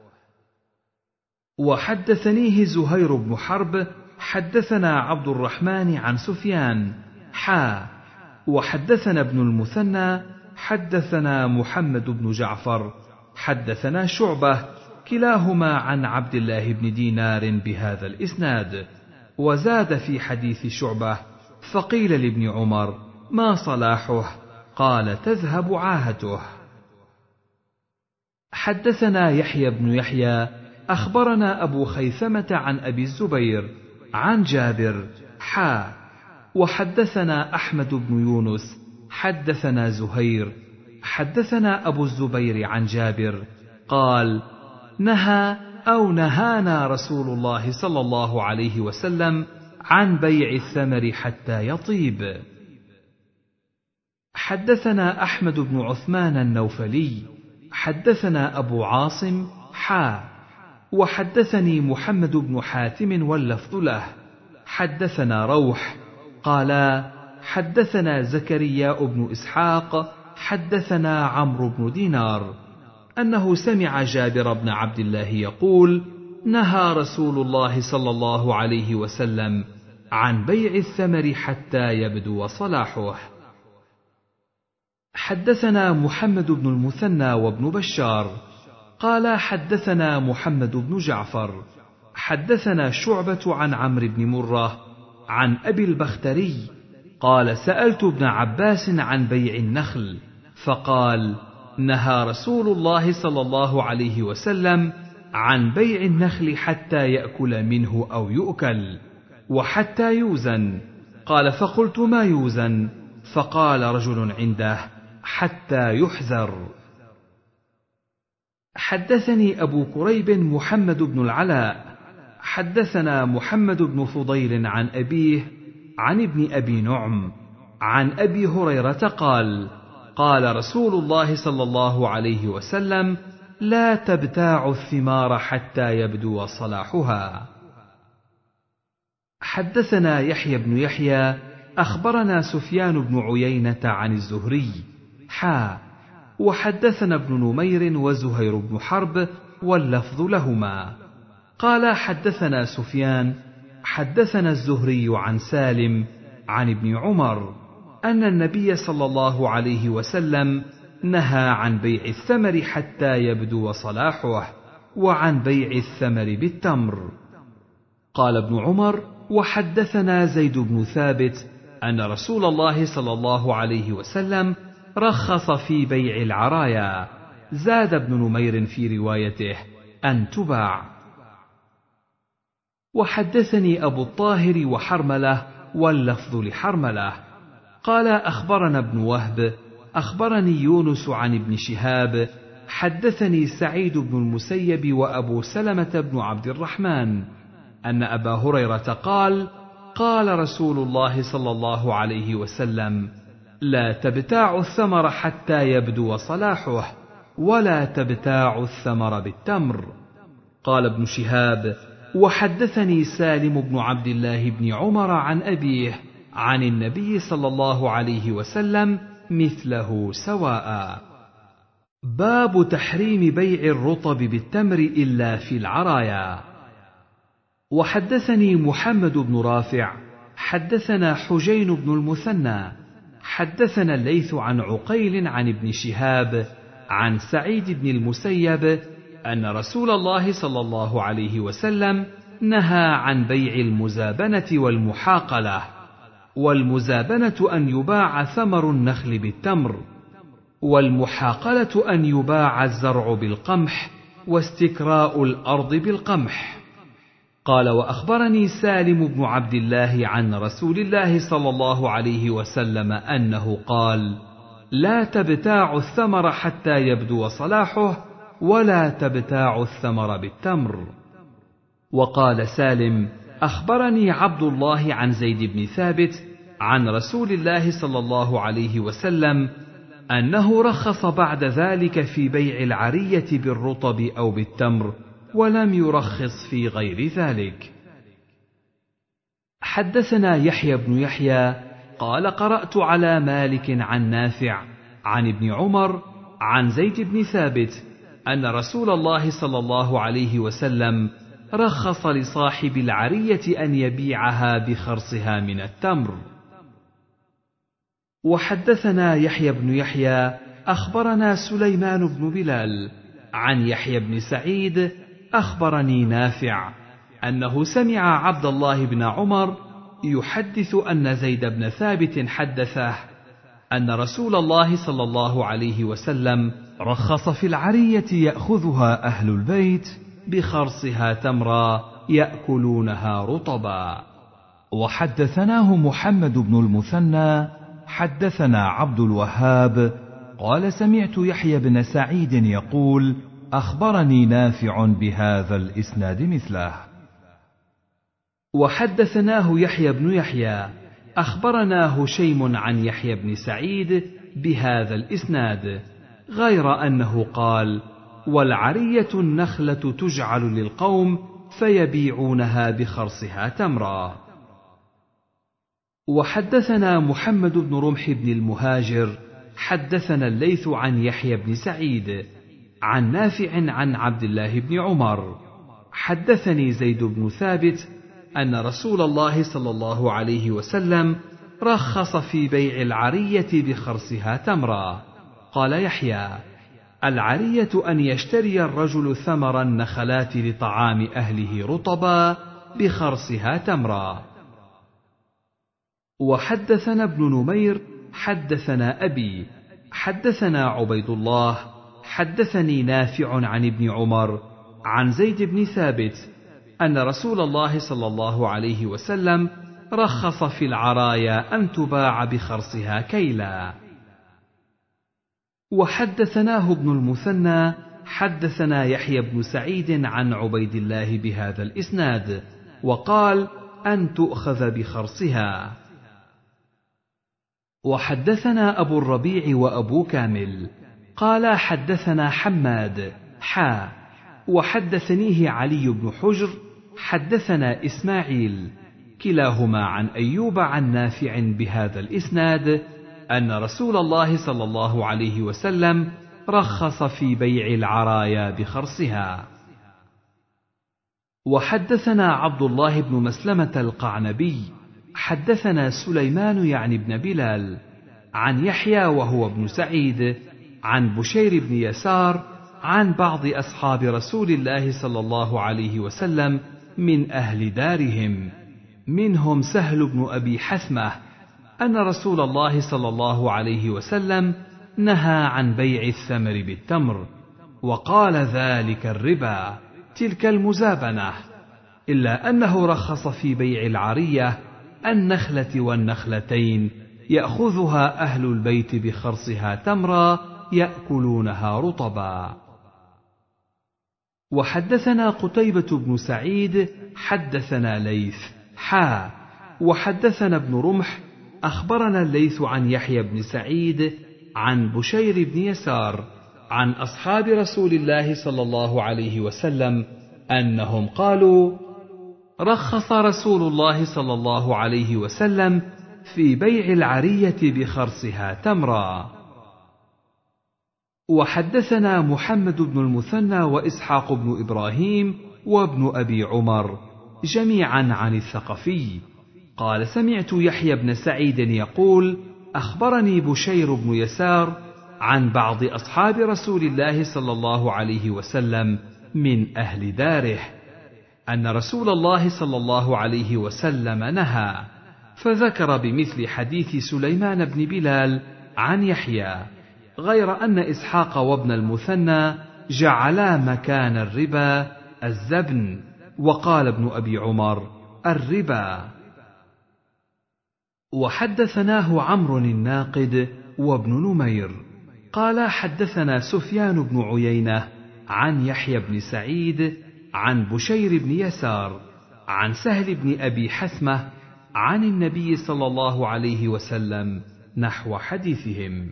وحدثنيه زهير بن حرب حدثنا عبد الرحمن عن سفيان حا وحدثنا ابن المثنى حدثنا محمد بن جعفر حدثنا شعبة كلاهما عن عبد الله بن دينار بهذا الإسناد، وزاد في حديث شعبة: فقيل لابن عمر: ما صلاحه؟ قال: تذهب عاهته. حدثنا يحيى بن يحيى أخبرنا أبو خيثمة عن أبي الزبير عن جابر حا وحدثنا أحمد بن يونس حدثنا زهير حدثنا أبو الزبير عن جابر قال: نهى أو نهانا رسول الله صلى الله عليه وسلم عن بيع الثمر حتى يطيب. حدثنا أحمد بن عثمان النوفلي حدثنا أبو عاصم حا وحدثني محمد بن حاتم واللفظ له حدثنا روح قالا: حدثنا زكريا بن إسحاق حدثنا عمرو بن دينار أنه سمع جابر بن عبد الله يقول: نهى رسول الله صلى الله عليه وسلم عن بيع الثمر حتى يبدو صلاحه. حدثنا محمد بن المثنى وابن بشار قال حدثنا محمد بن جعفر حدثنا شعبة عن عمرو بن مرة عن أبي البختري قال: سألت ابن عباس عن بيع النخل فقال: نهى رسول الله صلى الله عليه وسلم عن بيع النخل حتى يأكل منه أو يؤكل وحتى يوزن. قال: فقلت: ما يوزن؟ فقال رجل عنده: حتى يحذر. حدثني أبو كريب محمد بن العلاء حدثنا محمد بن فضيل عن أبيه عن ابن أبي نعم عن أبي هريرة قال: قال رسول الله صلى الله عليه وسلم: لا تبتاعوا الثمار حتى يبدو صلاحها. حدثنا يحيى بن يحيى أخبرنا سفيان بن عيينة عن الزهري حا وحدثنا ابن نمير وزهير بن حرب واللفظ لهما قال: حدثنا سفيان حدثنا الزهري عن سالم عن ابن عمر أن النبي صلى الله عليه وسلم نهى عن بيع الثمر حتى يبدو صلاحه وعن بيع الثمر بالتمر. قال ابن عمر: وحدثنا زيد بن ثابت أن رسول الله صلى الله عليه وسلم رخص في بيع العرايا. زاد ابن نمير في روايته: أن تباع. وحدثني أبو الطاهر وحرملة واللفظ لحرملة قال: أخبرنا ابن وهب أخبرني يونس عن ابن شهاب حدثني سعيد بن المسيب وأبو سلمة بن عبد الرحمن أن أبا هريرة قال: قال رسول الله صلى الله عليه وسلم: لا تبتاعوا الثمر حتى يبدو صلاحه ولا تبتاعوا الثمر بالتمر. قال ابن شهاب: وحدثني سالم بن عبد الله بن عمر عن أبيه عن النبي صلى الله عليه وسلم مثله سواء. باب تحريم بيع الرطب بالتمر إلا في العرايا. وحدثني محمد بن رافع حدثنا حجين بن المثنى حدثنا الليث عن عقيل عن ابن شهاب عن سعيد بن المسيب أن رسول الله صلى الله عليه وسلم نهى عن بيع المزابنة والمحاقلة. والمزابنة أن يباع ثمر النخل بالتمر، والمحاقلة أن يباع الزرع بالقمح، واستكراء الأرض بالقمح. قال: وأخبرني سالم بن عبد الله عن رسول الله صلى الله عليه وسلم أنه قال: لا تبتاعوا الثمر حتى يبدو صلاحه ولا تبتاعوا الثمر بالتمر. وقال سالم: أخبرني عبد الله عن زيد بن ثابت عن رسول الله صلى الله عليه وسلم أنه رخص بعد ذلك في بيع العرية بالرطب أو بالتمر، ولم يرخص في غير ذلك. حدثنا يحيى بن يحيى قال: قرأت على مالك عن نافع عن ابن عمر عن زيد بن ثابت أن رسول الله صلى الله عليه وسلم رخص لصاحب العرية أن يبيعها بخرصها من التمر. وحدثنا يحيى بن يحيى أخبرنا سليمان بن بلال عن يحيى بن سعيد أخبرني نافع أنه سمع عبد الله بن عمر يحدث أن زيد بن ثابت حدثه أن رسول الله صلى الله عليه وسلم رخص في العرية يأخذها أهل البيت بخرصها تمرا يأكلونها رطبا. وحدثناه محمد بن المثنى حدثنا عبد الوهاب قال: سمعت يحيى بن سعيد يقول: أخبرني نافع بهذا الإسناد مثله. وحدثناه يحيى بن يحيى أخبرنا هشيم عن يحيى بن سعيد بهذا الإسناد، غير أنه قال: والعرية النخلة تجعل للقوم فيبيعونها بخرصها تمرا. وحدثنا محمد بن رمح بن المهاجر حدثنا الليث عن يحيى بن سعيد عن نافع عن عبد الله بن عمر حدثني زيد بن ثابت أن رسول الله صلى الله عليه وسلم رخص في بيع العرية بخرصها تمرا. قال يحيى: العرية أن يشتري الرجل ثمر النخلات لطعام أهله رطبا بخرصها تمرا. وحدثنا ابن نمير حدثنا أبي حدثنا عبيد الله حدثني نافع عن ابن عمر عن زيد بن ثابت أن رسول الله صلى الله عليه وسلم رخص في العرايا أن تباع بخرصها كيلا. وحدثناه ابن المثنى حدثنا يحيى بن سعيد عن عبيد الله بهذا الإسناد وقال: أن تؤخذ بخرصها. وحدثنا أبو الربيع وأبو كامل قال حدثنا حماد حا وحدثنيه علي بن حجر حدثنا إسماعيل كلاهما عن أيوب عن نافع بهذا الإسناد أن رسول الله صلى الله عليه وسلم رخص في بيع العرايا بخرصها. وحدثنا عبد الله بن مسلمة القعنبي حدثنا سليمان يعني بن بلال عن يحيى وهو ابن سعيد عن بشير بن يسار عن بعض أصحاب رسول الله صلى الله عليه وسلم من أهل دارهم، منهم سهل بن أبي حثمة، أن رسول الله صلى الله عليه وسلم نهى عن بيع الثمر بالتمر، وقال: ذلك الربا، تلك المزابنة، إلا أنه رخص في بيع العرية النخلة والنخلتين يأخذها أهل البيت بخرصها تمرا يأكلونها رطبا. وحدثنا قتيبة بن سعيد حدثنا ليث حا وحدثنا ابن رمح أخبرنا الليث عن يحيى بن سعيد عن بشير بن يسار عن أصحاب رسول الله صلى الله عليه وسلم أنهم قالوا: رخص رسول الله صلى الله عليه وسلم في بيع العرية بخرصها تمرا. وحدثنا محمد بن المثنى وإسحاق بن إبراهيم وابن أبي عمر جميعا عن الثقفي قال: سمعت يحيى بن سعيد يقول: أخبرني بشير بن يسار عن بعض أصحاب رسول الله صلى الله عليه وسلم من أهل داره أن رسول الله صلى الله عليه وسلم نهى، فذكر بمثل حديث سليمان بن بلال عن يحيى، غير أن إسحاق وابن المثنى جعلا مكان الربا الزبن، وقال ابن أبي عمر: الربا. وحدثناه عمرو الناقد وابن نمير قال حدثنا سفيان بن عيينة عن يحيى بن سعيد عن بشير بن يسار عن سهل بن أبي حثمة عن النبي صلى الله عليه وسلم نحو حديثهم.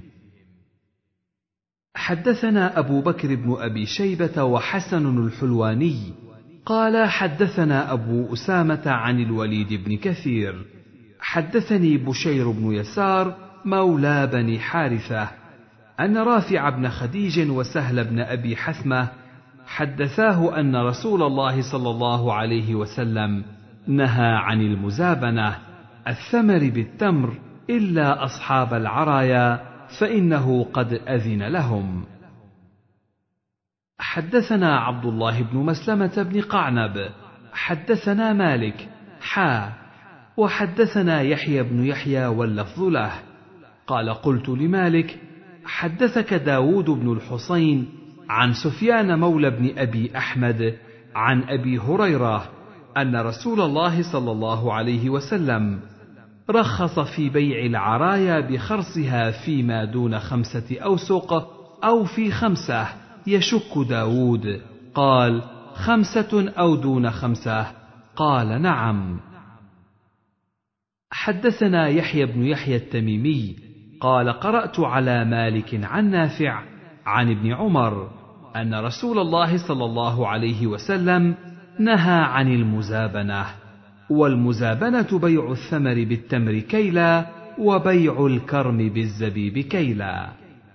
حدثنا أبو بكر بن أبي شيبة وحسن الحلواني قال حدثنا أبو أسامة عن الوليد بن كثير حدثني بشير بن يسار مولى بني حارثة أن رافع بن خديج وسهل بن أبي حثمة حدثاه أن رسول الله صلى الله عليه وسلم نهى عن المزابنة الثمر بالتمر إلا أصحاب العرايا فإنه قد أذن لهم. حدثنا عبد الله بن مسلمة بن قعنب حدثنا مالك حا وحدثنا يحيى بن يحيى واللفظ له قال: قلت لمالك: حدثك داود بن الحصين عن سفيان مولى بن أبي أحمد عن أبي هريرة أن رسول الله صلى الله عليه وسلم رخص في بيع العرايا بخرصها فيما دون خمسة أوسق أو في خمسة، يشك داود. قال: خمسة أو دون خمسة؟ قال: نعم. حدثنا يحيى بن يحيى التميمي قال: قرأت على مالك عن نافع عن ابن عمر أن رسول الله صلى الله عليه وسلم نهى عن المزابنة، والمزابنة بيع الثمر بالتمر كيلا، وبيع الكرم بالزبيب كيلا.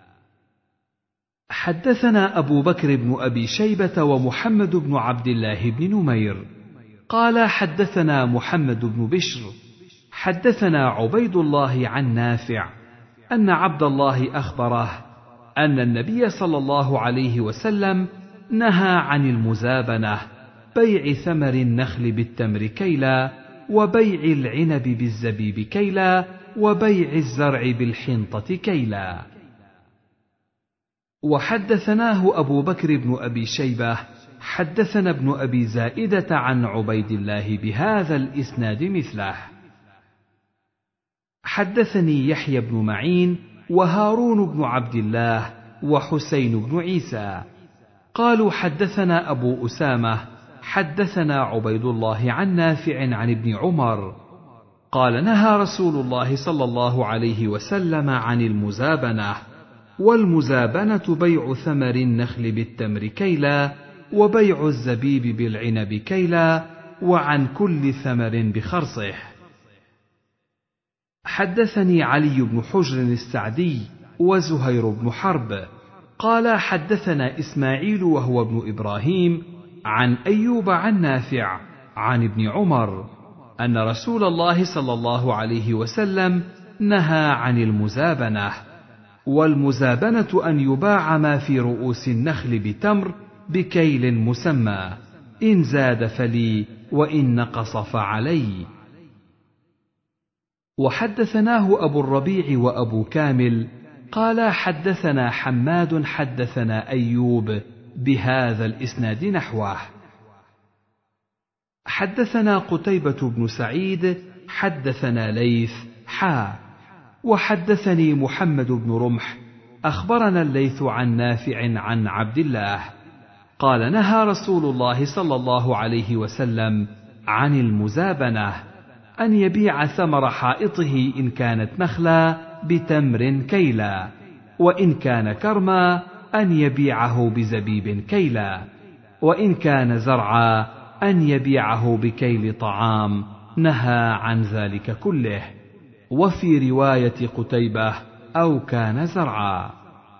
حدثنا أبو بكر بن أبي شيبة ومحمد بن عبد الله بن نمير قال حدثنا محمد بن بشر حدثنا عبيد الله عن نافع أن عبد الله أخبره أن النبي صلى الله عليه وسلم نهى عن المزابنة، بيع ثمر النخل بالتمر كيلا، وبيع العنب بالزبيب كيلا، وبيع الزرع بالحنطة كيلا. وحدثناه أبو بكر بن أبي شيبة حدثنا ابن أبي زائدة عن عبيد الله بهذا الإسناد مثله. حدثني يحيى بن معين وهارون بن عبد الله وحسين بن عيسى قالوا حدثنا أبو أسامة حدثنا عبيد الله عن نافع عن ابن عمر قال نهى رسول الله صلى الله عليه وسلم عن المزابنة، والمزابنة بيع ثمر النخل بالتمر كيلا، وبيع الزبيب بالعنب كيلا، وعن كل ثمر بخرصه. حدثني علي بن حجر السعدي وزهير بن حرب قال حدثنا إسماعيل وهو ابن إبراهيم عن أيوب عن نافع عن ابن عمر أن رسول الله صلى الله عليه وسلم نهى عن المزابنة، والمزابنة أن يباع ما في رؤوس النخل بتمر بكيل مسمى، إن زاد فلي وإن نقص فعلي. وحدثناه أبو الربيع وأبو كامل قال حدثنا حماد حدثنا أيوب بهذا الإسناد نحوه. حدثنا قتيبة بن سعيد حدثنا ليث حا وحدثني محمد بن رمح أخبرنا الليث عن نافع عن عبد الله قال نهى رسول الله صلى الله عليه وسلم عن المزابنة، أن يبيع ثمر حائطه إن كانت نخلا بتمر كيلا، وإن كان كرما أن يبيعه بزبيب كيلا، وإن كان زرعا أن يبيعه بكيل طعام، نهى عن ذلك كله. وفي رواية قتيبة أو كان زرعا.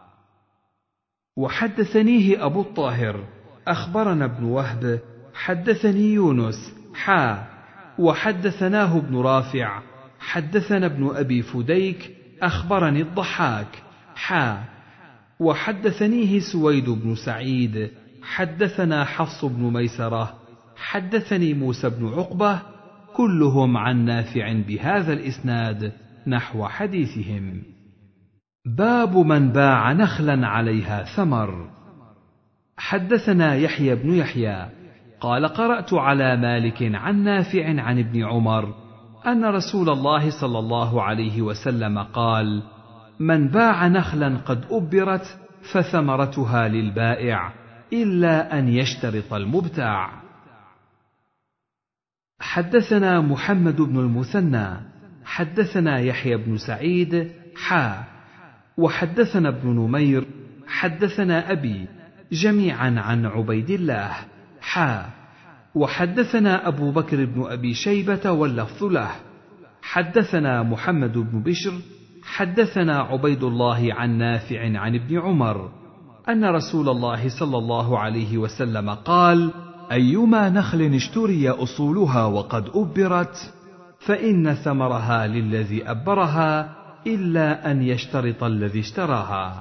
وحدثنيه أبو الطاهر أخبرنا ابن وهب حدثني يونس حا وحدثناه ابن رافع حدثنا ابن أبي فديك أخبرني الضحاك حا وحدثنيه سويد بن سعيد حدثنا حفص بن ميسرة حدثني موسى بن عقبة كلهم عن نافع بهذا الإسناد نحو حديثهم. باب من باع نخلا عليها ثمر. حدثنا يحيى بن يحيى قال قرأت على مالك عن نافع عن ابن عمر أن رسول الله صلى الله عليه وسلم قال: من باع نخلا قد أبرت فثمرتها للبائع إلا أن يشترط المبتاع. حدثنا محمد بن المثنى حدثنا يحيى بن سعيد حا وحدثنا ابن نمير حدثنا أبي جميعا عن عبيد الله حا وحدثنا أبو بكر بن أبي شيبة واللفظ له حدثنا محمد بن بشر حدثنا عبيد الله عن نافع عن ابن عمر أن رسول الله صلى الله عليه وسلم قال: أيما نخل اشتري أصولها وقد أبرت فإن ثمرها للذي أبرها إلا أن يشترط الذي اشتراها.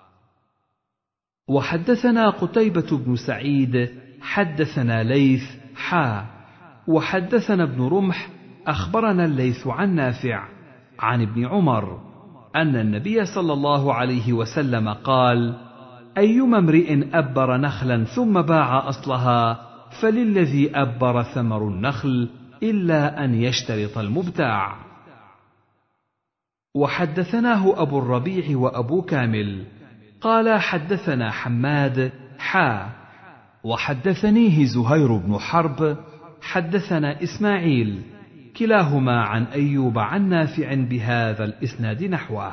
وحدثنا قتيبة بن سعيد حدثنا ليث حا وحدثنا ابن رمح أخبرنا الليث عن نافع عن ابن عمر أن النبي صلى الله عليه وسلم قال: أيما امرئ أبر نخلا ثم باع أصلها فللذي أبر ثمر النخل إلا أن يشترط المبتاع. وحدثناه أبو الربيع وأبو كامل قال حدثنا حماد حا وحدثنيه زهير بن حرب حدثنا إسماعيل كلاهما عن أيوب عن نافع بهذا الإسناد نحوه.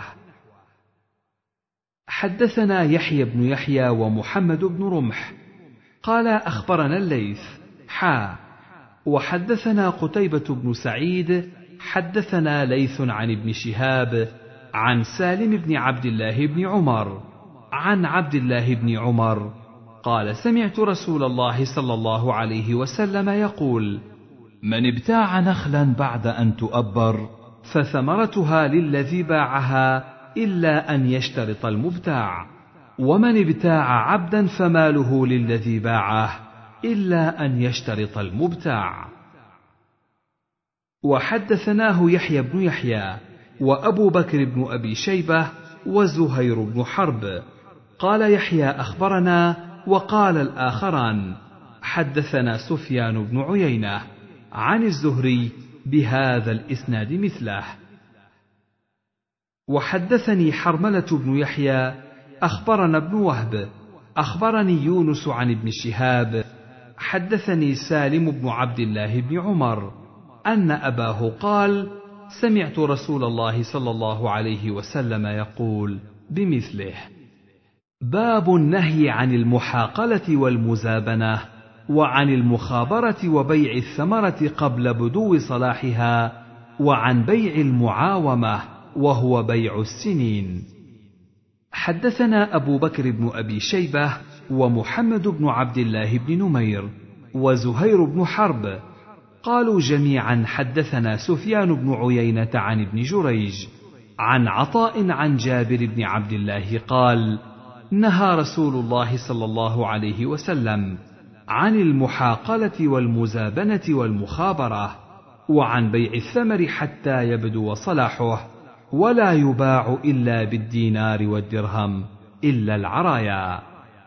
حدثنا يحيى بن يحيى ومحمد بن رمح قال أخبرنا الليث حا وحدثنا قتيبة بن سعيد حدثنا ليث عن ابن شهاب عن سالم بن عبد الله بن عمر عن عبد الله بن عمر قال سمعت رسول الله صلى الله عليه وسلم يقول: من ابتاع نخلا بعد أن تؤبر فثمرتها للذي باعها إلا أن يشترط المبتاع، ومن ابتاع عبدا فماله للذي باعه إلا أن يشترط المبتاع. وحدثناه يحيى بن يحيى وأبو بكر بن أبي شيبة وزهير بن حرب. قال يحيى أخبرنا، وقال الآخران حدثنا سفيان بن عيينة عن الزهري بهذا الإسناد مثله. وحدثني حرملة بن يحيى أخبرنا ابن وهب أخبرني يونس عن ابن شهاب حدثني سالم بن عبد الله بن عمر أن أباه قال: سمعت رسول الله صلى الله عليه وسلم يقول بمثله. باب النهي عن المحاقلة والمزابنة، وعن المخابرة وبيع الثمرة قبل بدو صلاحها، وعن بيع المعاومة وهو بيع السنين. حدثنا أبو بكر بن أبي شيبة ومحمد بن عبد الله بن نمير وزهير بن حرب قالوا جميعا حدثنا سفيان بن عيينة عن ابن جريج عن عطاء عن جابر بن عبد الله قال: نهى رسول الله صلى الله عليه وسلم عن المحاقلة والمزابنة والمخابرة، وعن بيع الثمر حتى يبدو صلاحه، ولا يباع إلا بالدينار والدرهم إلا العرايا.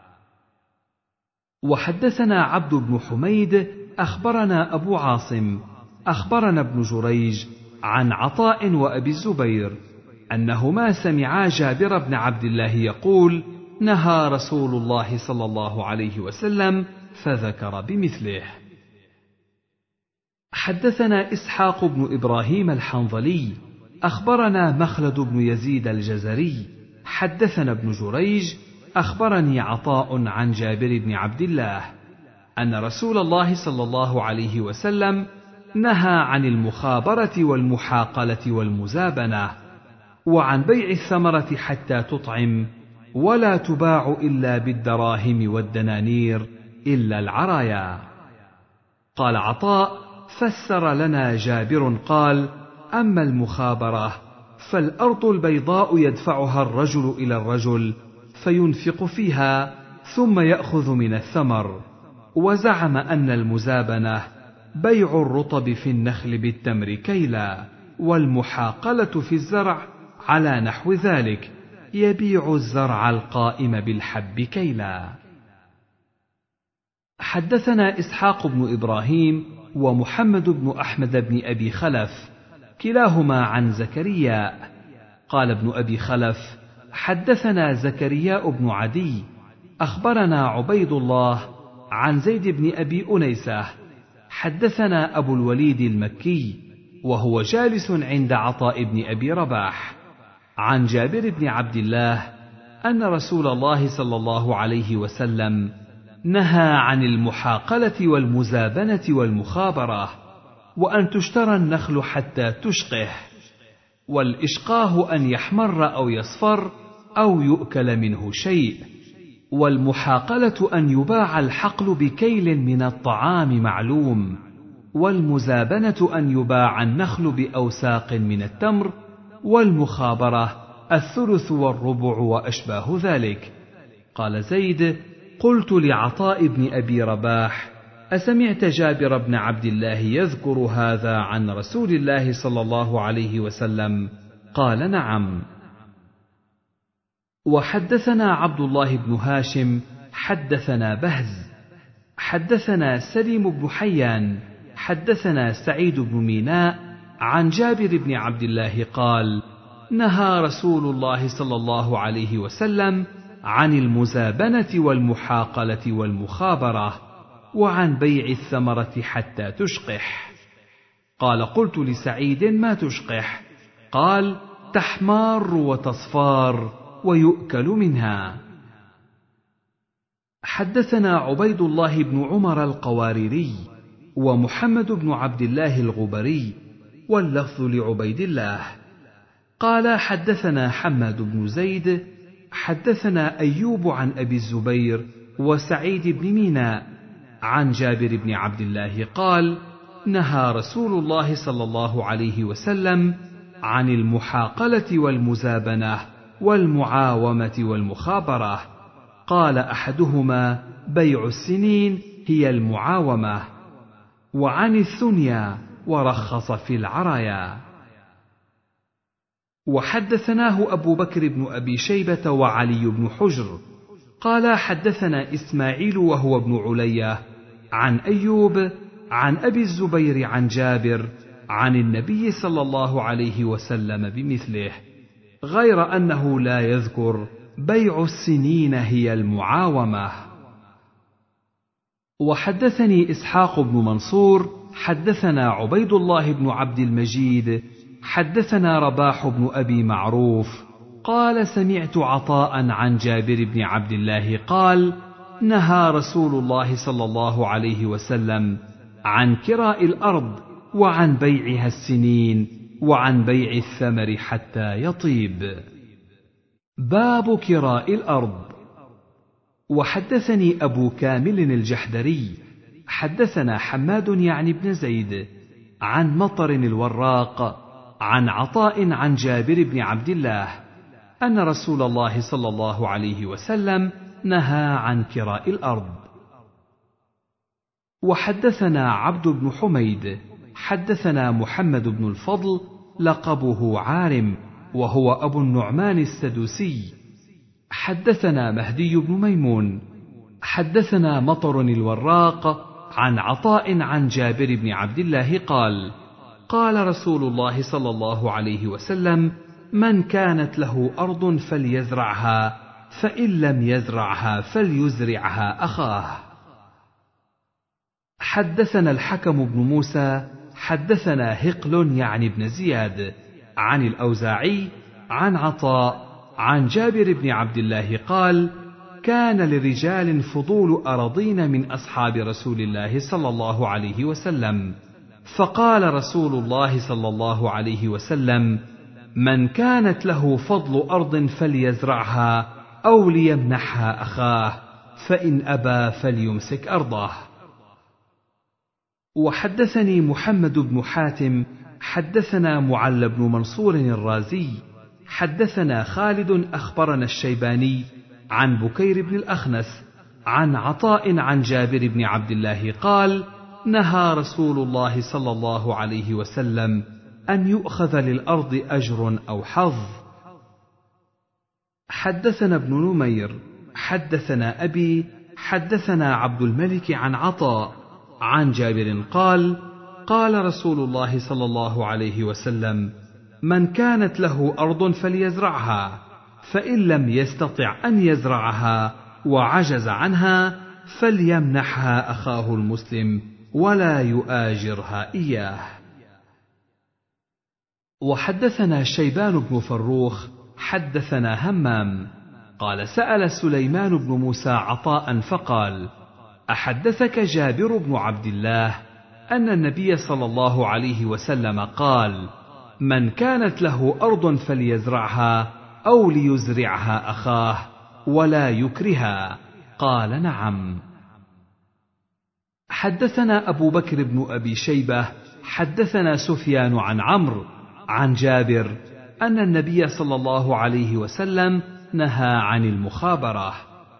وحدثنا عبد بن حميد أخبرنا أبو عاصم أخبرنا ابن جريج عن عطاء وأبي الزبير أنهما سمعا جابر بن عبد الله يقول: نهى رسول الله صلى الله عليه وسلم، فذكر بمثله. حدثنا إسحاق بن إبراهيم الحنظلي أخبرنا مخلد بن يزيد الجزري حدثنا ابن جريج أخبرني عطاء عن جابر بن عبد الله أن رسول الله صلى الله عليه وسلم نهى عن المخابرة والمحاقلة والمزابنة، وعن بيع الثمرة حتى تطعم، ولا تباع إلا بالدراهم والدنانير إلا العرايا. قال عطاء: فسر لنا جابر قال: أما المخابرة فالأرض البيضاء يدفعها الرجل إلى الرجل فينفق فيها ثم يأخذ من الثمر. وزعم أن المزابنة بيع الرطب في النخل بالتمر كيلا، والمحاقلة في الزرع على نحو ذلك، يبيع الزرع القائم بالحب كيلا. حدثنا إسحاق بن إبراهيم ومحمد بن أحمد بن أبي خلف كلاهما عن زكريا قال ابن أبي خلف: حدثنا زكريا بن عدي أخبرنا عبيد الله عن زيد بن أبي أنيسة حدثنا أبو الوليد المكي وهو جالس عند عطاء بن أبي رباح عن جابر بن عبد الله أن رسول الله صلى الله عليه وسلم نهى عن المحاقلة والمزابنة والمخابرة، وأن تشترى النخل حتى تشقه، والإشقاه أن يحمر أو يصفر أو يؤكل منه شيء، والمحاقلة أن يباع الحقل بكيل من الطعام معلوم، والمزابنة أن يباع النخل بأوساق من التمر، والمخابرة الثلث والربع وأشباه ذلك. قال زيد: قلت لعطاء بن أبي رباح: أسمعت جابر بن عبد الله يذكر هذا عن رسول الله صلى الله عليه وسلم؟ قال: نعم. وحدثنا عبد الله بن هاشم حدثنا بهز حدثنا سليم بن حيان حدثنا سعيد بن ميناء عن جابر بن عبد الله قال: نهى رسول الله صلى الله عليه وسلم عن المزابنة والمحاقلة والمخابرة، وعن بيع الثمرة حتى تشقح. قال: قلت لسعيد: ما تشقح؟ قال: تحمار وتصفار ويؤكل منها. حدثنا عبيد الله بن عمر القواريري ومحمد بن عبد الله الغبري، واللفظ لعبيد الله. قال حدثنا حماد بن زيد حدثنا أيوب عن أبي الزبير وسعيد بن ميناء عن جابر بن عبد الله قال: نهى رسول الله صلى الله عليه وسلم عن المحاقلة والمزابنة والمعاومة والمخابرة. قال أحدهما: بيع السنين هي المعاومة، وعن الثنيا، ورخص في العرايا. وحدثناه أبو بكر بن أبي شيبة وعلي بن حجر قال حدثنا إسماعيل وهو ابن علية عن أيوب عن أبي الزبير عن جابر عن النبي صلى الله عليه وسلم بمثله، غير أنه لا يذكر بيع السنين هي المعاومة. وحدثني إسحاق بن منصور حدثنا عبيد الله بن عبد المجيد حدثنا رباح بن أبي معروف قال: سمعت عطاء عن جابر بن عبد الله قال: نهى رسول الله صلى الله عليه وسلم عن كراء الأرض وعن بيعها السنين وعن بيع الثمر حتى يطيب. باب كراء الأرض. وحدثني أبو كامل الجحدري حدثنا حماد يعني بن زيد عن مطر الوراق عن عطاء عن جابر بن عبد الله أن رسول الله صلى الله عليه وسلم نهى عن كراء الأرض. وحدثنا عبد بن حميد حدثنا محمد بن الفضل لقبه عارم وهو أبو النعمان السدوسي حدثنا مهدي بن ميمون حدثنا مطر الوراق عن عطاء عن جابر بن عبد الله قال: قال رسول الله صلى الله عليه وسلم: من كانت له أرض فليزرعها، فإن لم يزرعها فليزرعها أخاه. حدثنا الحكم بن موسى حدثنا هقل يعني بن زياد عن الأوزاعي عن عطاء عن جابر بن عبد الله قال: كان لرجال فضول أراضين من أصحاب رسول الله صلى الله عليه وسلم، فقال رسول الله صلى الله عليه وسلم: من كانت له فضل أرض فليزرعها أو ليمنحها أخاه، فإن أبى فليمسك أرضه. وحدثني محمد بن حاتم حدثنا معل بن منصور الرازي حدثنا خالد أخبرنا الشيباني عن بكير بن الأخنس عن عطاء عن جابر بن عبد الله قال: نهى رسول الله صلى الله عليه وسلم أن يؤخذ للأرض أجر أو حظ. حدثنا ابن نمير حدثنا أبي حدثنا عبد الملك عن عطاء عن جابر قال: قال رسول الله صلى الله عليه وسلم: من كانت له أرض فليزرعها، فإن لم يستطع أن يزرعها وعجز عنها فليمنحها أخاه المسلم ولا يؤاجرها إياه. وحدثنا شيبان بن فروخ حدثنا همام قال: سأل سليمان بن موسى عطاء فقال: أحدثك جابر بن عبد الله أن النبي صلى الله عليه وسلم قال: من كانت له أرض فليزرعها أو ليزرعها أخاه ولا يكرها؟ قال: نعم. حدثنا أبو بكر بن أبي شيبة حدثنا سفيان عن عمرو عن جابر أن النبي صلى الله عليه وسلم نهى عن المخابرة.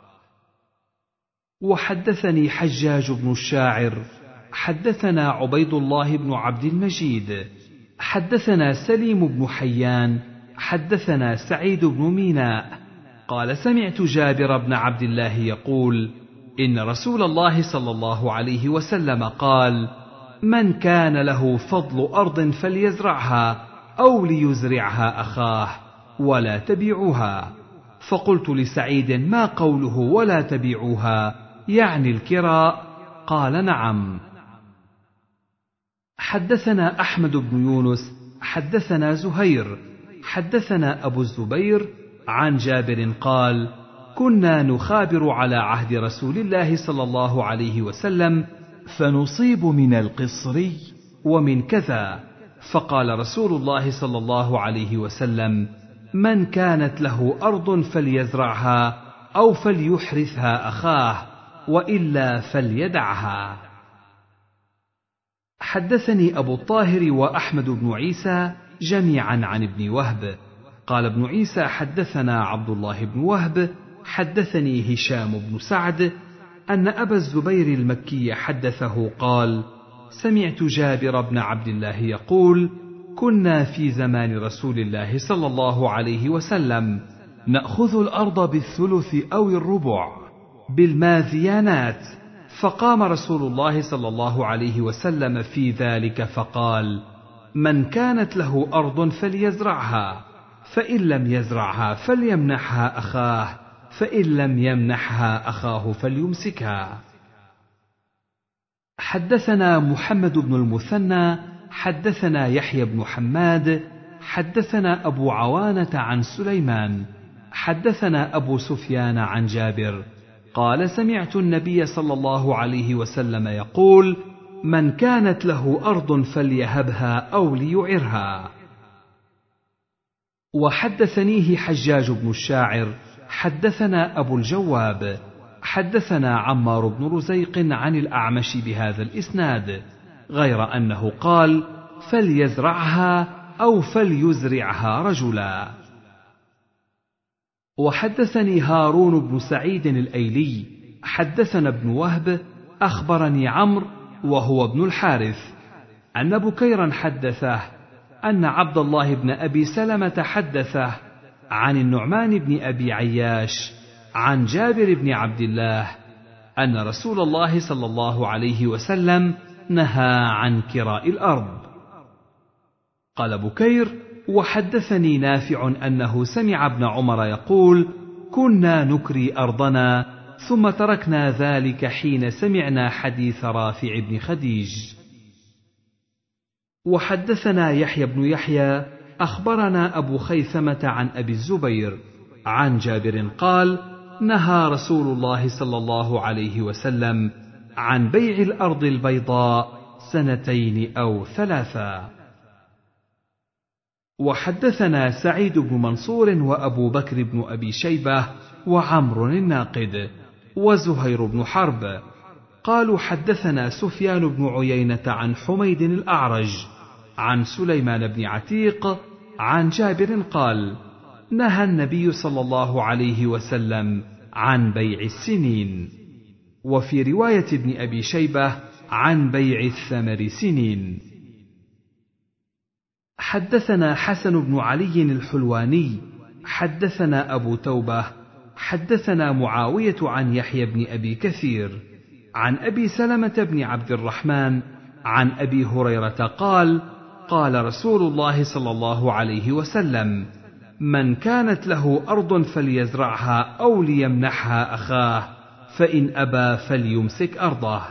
وحدثني حجاج بن الشاعر حدثنا عبيد الله بن عبد المجيد حدثنا سليم بن حيان حدثنا سعيد بن ميناء قال: سمعت جابر بن عبد الله يقول: إن رسول الله صلى الله عليه وسلم قال: من كان له فضل أرض فليزرعها أو ليزرعها أخاه ولا تبيعوها. فقلت لسعيد: ما قوله ولا تبيعوها؟ يعني الكراء؟ قال: نعم. حدثنا أحمد بن يونس حدثنا زهير حدثنا أبو الزبير عن جابر قال: كنا نخابر على عهد رسول الله صلى الله عليه وسلم فنصيب من القصر ومن كذا. فقال رسول الله صلى الله عليه وسلم: من كانت له أرض فليزرعها أو فليحرثها أخاه، وإلا فليدعها. حدثني أبو الطاهر وأحمد بن عيسى جميعا عن ابن وهب قال ابن عيسى: حدثنا عبد الله بن وهب حدثني هشام بن سعد أن أبا الزبير المكي حدثه قال: سمعت جابر بن عبد الله يقول: كنا في زمان رسول الله صلى الله عليه وسلم نأخذ الأرض بالثلث أو الربع بالماذيانات، فقام رسول الله صلى الله عليه وسلم في ذلك فقال: من كانت له أرض فليزرعها، فإن لم يزرعها فليمنحها أخاه، فإن لم يمنحها أخاه فليمسكها. حدثنا محمد بن المثنى حدثنا يحيى بن حماد حدثنا أبو عوانة عن سليمان حدثنا أبو سفيان عن جابر قال: سمعت النبي صلى الله عليه وسلم يقول: من كانت له أرض فليهبها أو ليعرها. وحدثنيه حجاج بن الشاعر حدثنا أبو الجواب حدثنا عمار بن رزيق عن الأعمش بهذا الإسناد، غير أنه قال: فليزرعها أو فليزرعها رجلا. وحدثني هارون بن سعيد الأيلي حدثنا ابن وهب أخبرني عمرو وهو ابن الحارث أن بكيرا حدثه أن عبد الله بن أبي سلمة حدثه عن النعمان بن أبي عياش عن جابر بن عبد الله أن رسول الله صلى الله عليه وسلم نهى عن كراء الأرض. قال بكير: وحدثني نافع أنه سمع ابن عمر يقول: كنا نكري أرضنا ثم تركنا ذلك حين سمعنا حديث رافع بن خديج. وحدثنا يحيى بن يحيى أخبرنا أبو خيثمة عن أبي الزبير عن جابر قال: نهى رسول الله صلى الله عليه وسلم عن بيع الأرض البيضاء سنتين أو ثلاثا. وحدثنا سعيد بن منصور وأبو بكر بن أبي شيبة وعمر الناقد وزهير بن حرب قالوا: حدثنا سفيان بن عيينة عن حميد الأعرج عن سليمان بن عتيق عن جابر قال: نهى النبي صلى الله عليه وسلم عن بيع السنين. وفي رواية ابن أبي شيبة عن بيع الثمر سنين. حدثنا حسن بن علي الحلواني حدثنا أبو توبة حدثنا معاوية عن يحيى بن أبي كثير عن أبي سلمة بن عبد الرحمن عن أبي هريرة قال: قال رسول الله صلى الله عليه وسلم: من كانت له أرض فليزرعها أو ليمنحها أخاه، فإن أبى فليمسك أرضه.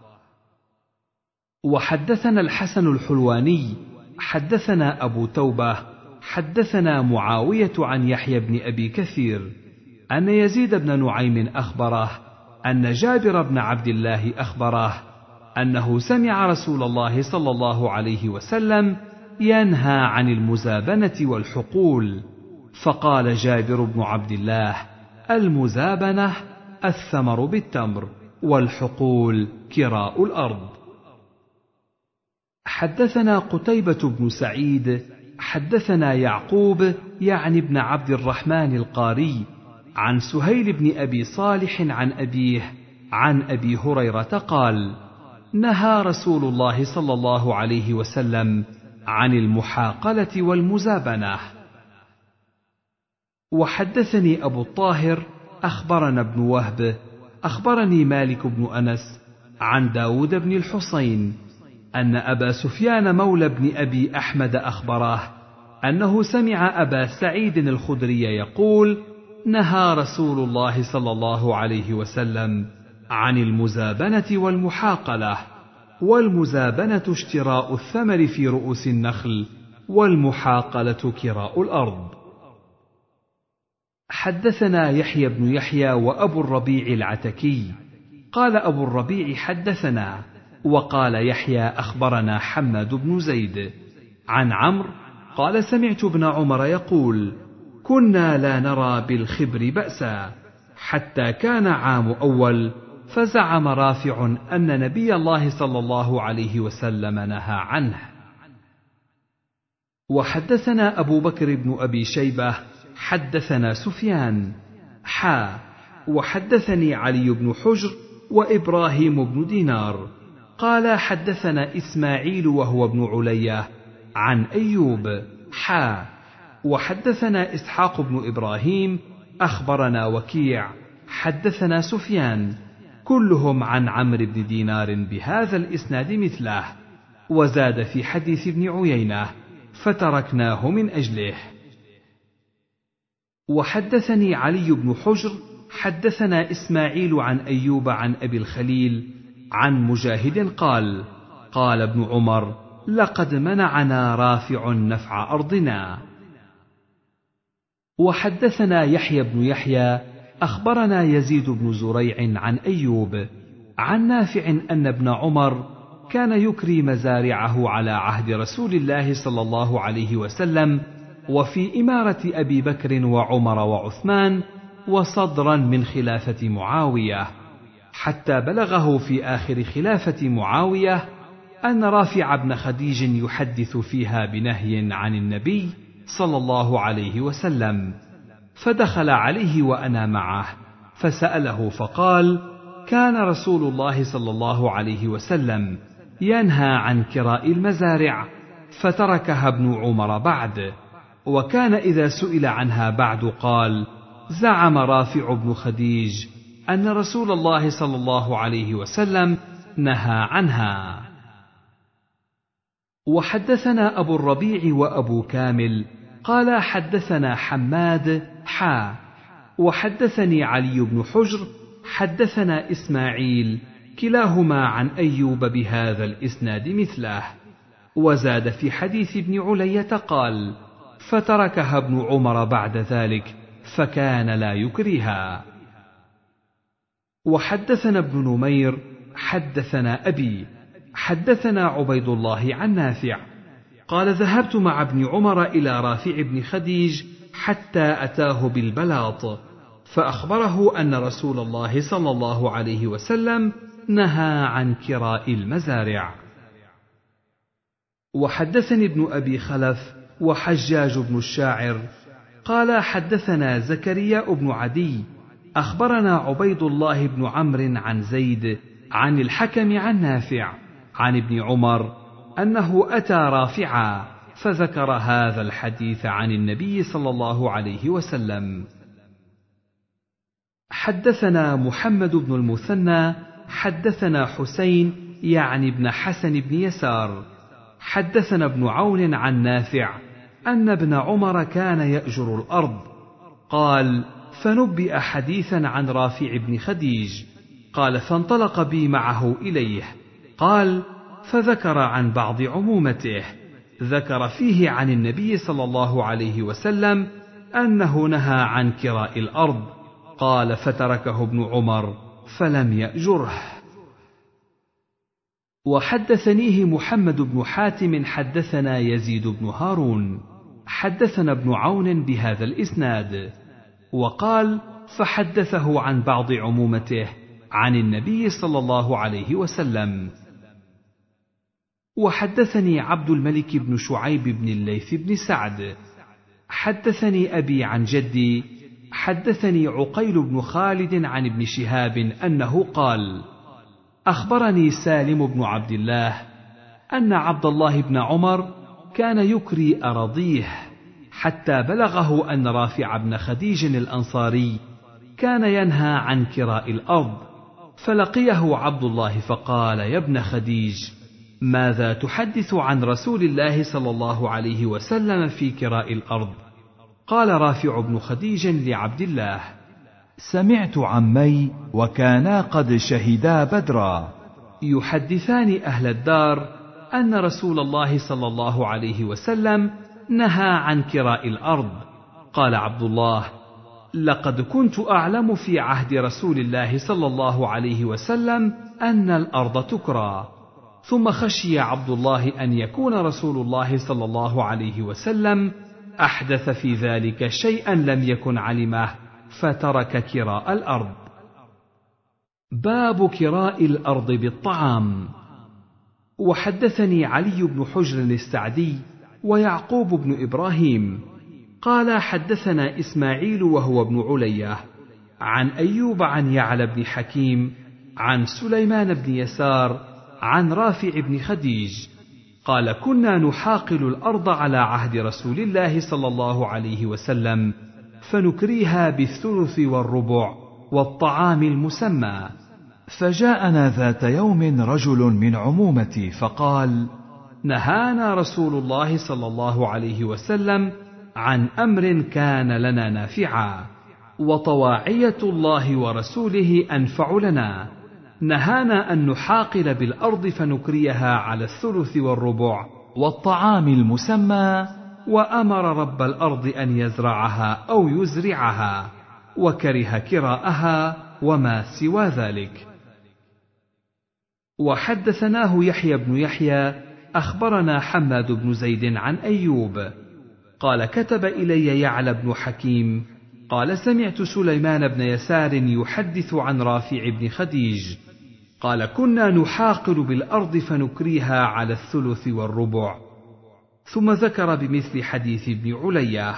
وحدثنا الحسن الحلواني حدثنا أبو توبة حدثنا معاوية عن يحيى بن أبي كثير أن يزيد بن نعيم أخبره أن جابر بن عبد الله أخبره أنه سمع رسول الله صلى الله عليه وسلم ينهى عن المزابنة والحقول، فقال جابر بن عبد الله: المزابنة الثمر بالتمر، والحقول كراء الأرض. حدثنا قتيبة بن سعيد حدثنا يعقوب يعني ابن عبد الرحمن القاري عن سهيل بن أبي صالح عن أبيه عن أبي هريرة قال: نهى رسول الله صلى الله عليه وسلم عن المحاقلة والمزابنة. وحدثني أبو الطاهر أخبرنا ابن وهب أخبرني مالك بن أنس عن داود بن الحصين أن أبا سفيان مولى بن أبي أحمد أخبره أنه سمع أبا سعيد الخدري يقول: نهى رسول الله صلى الله عليه وسلم عن المزابنة والمحاقلة، والمزابنة اشتراء الثمر في رؤوس النخل، والمحاقلة كراء الأرض. حدثنا يحيى بن يحيى وأبو الربيع العتكي قال أبو الربيع: حدثنا وقال يحيى أخبرنا حماد بن زيد عن عمرو قال سمعت ابن عمر يقول كنا لا نرى بالخبر بأسا حتى كان عام أول فزعم رافع أن نبي الله صلى الله عليه وسلم نهى عنه. وحدثنا أبو بكر بن أبي شيبة حدثنا سفيان حا وحدثني علي بن حجر وإبراهيم بن دينار قال حدثنا إسماعيل وهو ابن علية عن أيوب حا وحدثنا إسحاق بن إبراهيم أخبرنا وكيع حدثنا سفيان كلهم عن عمرو بن دينار بهذا الإسناد مثله، وزاد في حديث ابن عيينة فتركناه من أجله. وحدثني علي بن حجر حدثنا إسماعيل عن أيوب عن أبي الخليل عن مجاهد قال قال ابن عمر لقد منعنا رافع نفع أرضنا. وحدثنا يحيى بن يحيى أخبرنا يزيد بن زريع عن أيوب عن نافع أن ابن عمر كان يكري مزارعه على عهد رسول الله صلى الله عليه وسلم وفي إمارة أبي بكر وعمر وعثمان وصدرا من خلافة معاوية، حتى بلغه في آخر خلافة معاوية أن رافع بن خديج يحدث فيها بنهي عن النبي صلى الله عليه وسلم، فدخل عليه وأنا معه فسأله فقال كان رسول الله صلى الله عليه وسلم ينهى عن كراء المزارع فتركها ابن عمر بعد، وكان إذا سئل عنها بعد قال زعم رافع بن خديج أن رسول الله صلى الله عليه وسلم نهى عنها. وحدثنا أبو الربيع وأبو كامل قال حدثنا حماد حا وحدثني علي بن حجر حدثنا إسماعيل كلاهما عن أيوب بهذا الإسناد مثله، وزاد في حديث ابن علية قال فتركها ابن عمر بعد ذلك فكان لا يكرهها. وحدثنا ابن نمير حدثنا أبي حدثنا عبيد الله عن نافع قال ذهبت مع ابن عمر إلى رافع بن خديج حتى أتاه بالبلاط فأخبره أن رسول الله صلى الله عليه وسلم نهى عن كراء المزارع. وحدثني ابن أبي خلف وحجاج بن الشاعر قال حدثنا زكريا بن عدي أخبرنا عبيد الله بن عمرو عن زيد عن الحكم عن نافع عن ابن عمر أنه أتى رافعا فذكر هذا الحديث عن النبي صلى الله عليه وسلم. حدثنا محمد بن المثنى حدثنا حسين يعني ابن حسن بن يسار حدثنا ابن عون عن نافع أن ابن عمر كان يأجر الأرض قال فنبئ حديثا عن رافع بن خديج قال فانطلق بي معه إليه قال فذكر عن بعض عمومته ذكر فيه عن النبي صلى الله عليه وسلم أنه نهى عن كراء الأرض قال فتركه ابن عمر فلم يأجره. وحدثنيه محمد بن حاتم حدثنا يزيد بن هارون حدثنا ابن عون بهذا الإسناد وقال فحدثه عن بعض عمومته عن النبي صلى الله عليه وسلم. وحدثني عبد الملك بن شعيب بن الليث بن سعد حدثني أبي عن جدي حدثني عقيل بن خالد عن ابن شهاب أنه قال أخبرني سالم بن عبد الله أن عبد الله بن عمر كان يكري أراضيه حتى بلغه أن رافع بن خديج الأنصاري كان ينهى عن كراء الأرض، فلقيه عبد الله فقال يا ابن خديج ماذا تحدث عن رسول الله صلى الله عليه وسلم في كراء الأرض؟ قال رافع بن خديج لعبد الله سمعت عمي وكانا قد شهدا بدرا يحدثان أهل الدار أن رسول الله صلى الله عليه وسلم نهى عن كراء الأرض. قال عبد الله لقد كنت أعلم في عهد رسول الله صلى الله عليه وسلم أن الأرض تكرى، ثم خشي عبد الله أن يكون رسول الله صلى الله عليه وسلم أحدث في ذلك شيئا لم يكن علمه فترك كراء الأرض. باب كراء الأرض بالطعام. وحدثني علي بن حجر السعدي ويعقوب بن إبراهيم قال حدثنا إسماعيل وهو ابن علية عن أيوب عن يعلى بن حكيم عن سليمان بن يسار عن رافع بن خديج قال كنا نحاقل الأرض على عهد رسول الله صلى الله عليه وسلم فنكريها بالثلث والربع والطعام المسمى. فجاءنا ذات يوم رجل من عمومتي فقال: نهانا رسول الله صلى الله عليه وسلم عن أمر كان لنا نافعا، وطواعية الله ورسوله أنفع لنا. نهانا أن نحاقل بالأرض فنكريها على الثلث والربع والطعام المسمى، وأمر رب الأرض أن يزرعها أو يزرعها، وكره كراءها وما سوى ذلك. وحدثناه يحيى بن يحيى أخبرنا حماد بن زيد عن أيوب قال كتب إلي يعلى بن حكيم قال سمعت سليمان بن يسار يحدث عن رافع بن خديج قال كنا نحاقل بالأرض فنكريها على الثلث والربع، ثم ذكر بمثل حديث ابن علية.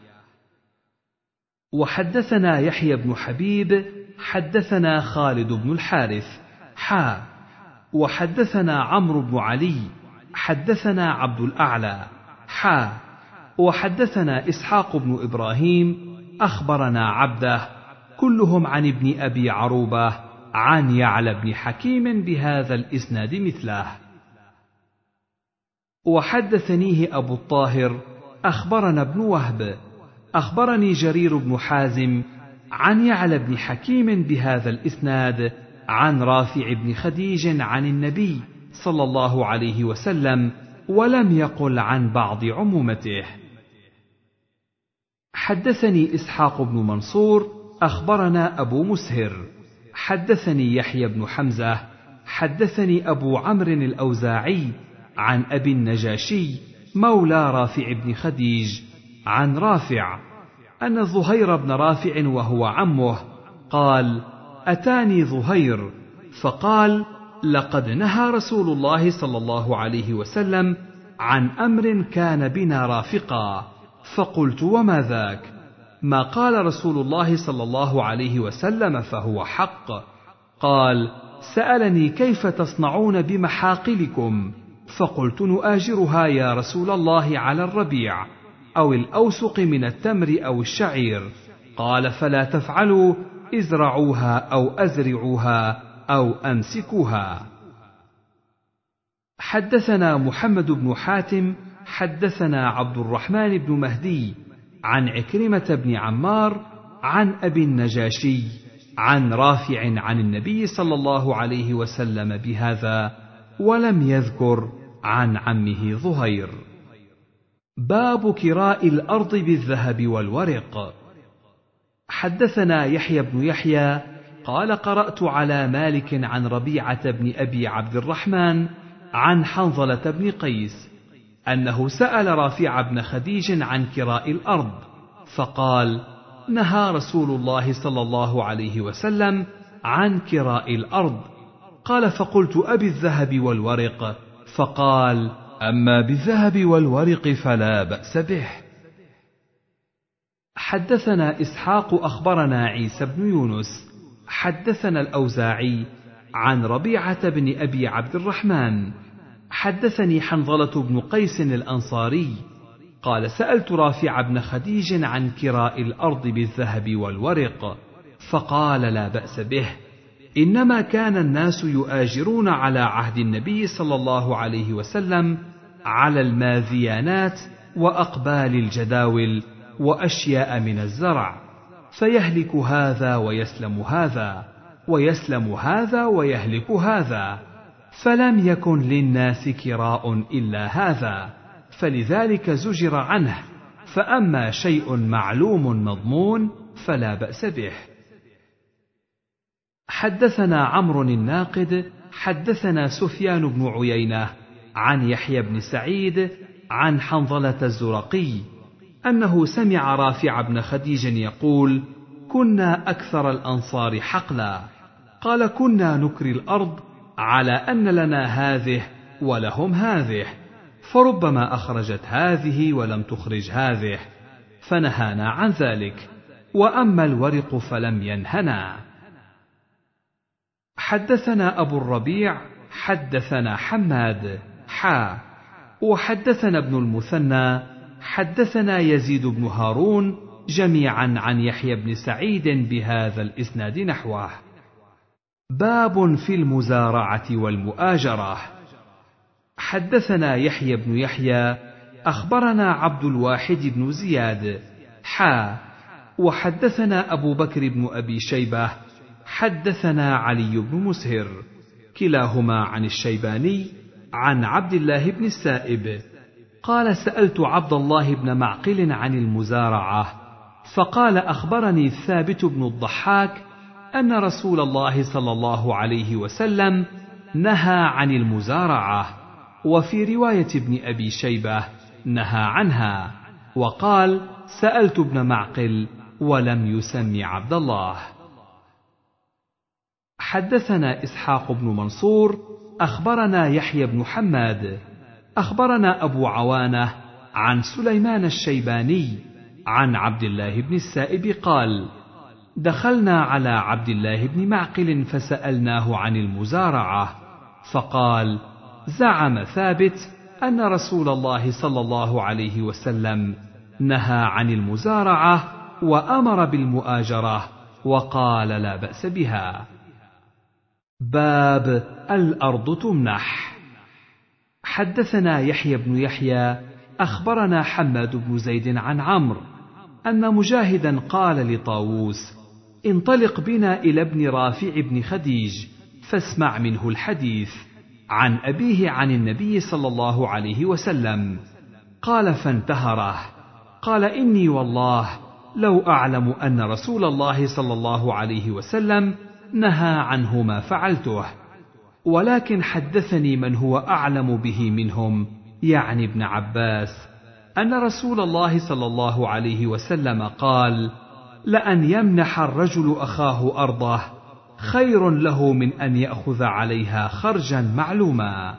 وحدثنا يحيى بن حبيب حدثنا خالد بن الحارث حا وحدثنا عمرو بن علي حدثنا عبد الأعلى حا وحدثنا إسحاق بن إبراهيم أخبرنا عبده كلهم عن ابن أبي عروبة عن يعلى بن حكيم بهذا الإسناد مثله. وحدثنيه أبو الطاهر أخبرنا ابن وهب أخبرني جرير بن حازم عن يعلى بن حكيم بهذا الإسناد عن رافع بن خديج عن النبي صلى الله عليه وسلم، ولم يقل عن بعض عمومته. حدثني إسحاق بن منصور أخبرنا أبو مسهر حدثني يحيى بن حمزة حدثني أبو عمرو الأوزاعي عن أبي النجاشي مولى رافع بن خديج عن رافع أن ظهير بن رافع وهو عمه قال: أتاني ظهير فقال: لقد نهى رسول الله صلى الله عليه وسلم عن أمر كان بنا رافقا. فقلت: وما ذاك؟ ما قال رسول الله صلى الله عليه وسلم فهو حق. قال: سألني كيف تصنعون بمحاقلكم؟ فقلت: نؤاجرها يا رسول الله على الربيع أو الأوسق من التمر أو الشعير. قال: فلا تفعلوا، ازرعوها أو أزرعوها أو أمسكوها. حدثنا محمد بن حاتم حدثنا عبد الرحمن بن مهدي عن عكرمة بن عمار عن أبي النجاشي عن رافع عن النبي صلى الله عليه وسلم بهذا، ولم يذكر عن عمه ظهير. باب كراء الأرض بالذهب والورق. حدثنا يحيى بن يحيى قال قرأت على مالك عن ربيعة بن أبي عبد الرحمن عن حنظلة بن قيس أنه سأل رافع بن خديج عن كراء الأرض، فقال: نهى رسول الله صلى الله عليه وسلم عن كراء الأرض. قال: فقلت: أبي الذهب والورق؟ فقال: أما بالذهب والورق فلا بأس به. حدثنا إسحاق أخبرنا عيسى بن يونس حدثنا الأوزاعي عن ربيعة بن أبي عبد الرحمن حدثني حنظلة بن قيس الأنصاري قال: سألت رافع بن خديج عن كراء الأرض بالذهب والورق، فقال: لا بأس به، إنما كان الناس يؤاجرون على عهد النبي صلى الله عليه وسلم على الماذيانات وأقبال الجداول وأشياء من الزرع، فيهلك هذا ويسلم هذا، ويسلم هذا ويهلك هذا، فلم يكن للناس كراء إلا هذا، فلذلك زجر عنه. فأما شيء معلوم مضمون فلا بأس به. حدثنا عمرو الناقد حدثنا سفيان بن عيينة عن يحيى بن سعيد عن حنظلة الزرقي أنه سمع رافع بن خديج يقول: كنا أكثر الأنصار حقلا. قال: كنا نكري الأرض على أن لنا هذه ولهم هذه، فربما أخرجت هذه ولم تخرج هذه، فنهانا عن ذلك، وأما الورق فلم ينهنا. حدثنا أبو الربيع حدثنا حماد حا وحدثنا ابن المثنى حدثنا يزيد بن هارون جميعا عن يحيى بن سعيد بهذا الإسناد نحوه. باب في المزارعة والمؤاجرة. حدثنا يحيى بن يحيى أخبرنا عبد الواحد بن زياد حا وحدثنا أبو بكر بن أبي شيبة حدثنا علي بن مسهر كلاهما عن الشيباني عن عبد الله بن السائب قال: سألت عبد الله بن معقل عن المزارعة، فقال: أخبرني ثابت بن الضحاك أن رسول الله صلى الله عليه وسلم نهى عن المزارعة، وفي رواية ابن أبي شيبة نهى عنها، وقال: سألت ابن معقل ولم يسم عبد الله. حدثنا إسحاق بن منصور أخبرنا يحيى بن حماد أخبرنا أبو عوانة عن سليمان الشيباني عن عبد الله بن السائب قال: دخلنا على عبد الله بن معقل فسألناه عن المزارعة، فقال: زعم ثابت أن رسول الله صلى الله عليه وسلم نهى عن المزارعة وأمر بالمؤاجرة، وقال: لا بأس بها. باب الأرض تمنح. حدثنا يحيى بن يحيى أخبرنا حماد بن زيد عن عمرو أن مجاهدا قال لطاووس: انطلق بنا إلى ابن رافع بن خديج فاسمع منه الحديث عن أبيه عن النبي صلى الله عليه وسلم. قال: فانتهره. قال: إني والله لو أعلم أن رسول الله صلى الله عليه وسلم نهى عنه ما فعلته، ولكن حدثني من هو أعلم به منهم، يعني ابن عباس، أن رسول الله صلى الله عليه وسلم قال: لأن يمنح الرجل أخاه أرضه خير له من أن يأخذ عليها خرجا معلوما.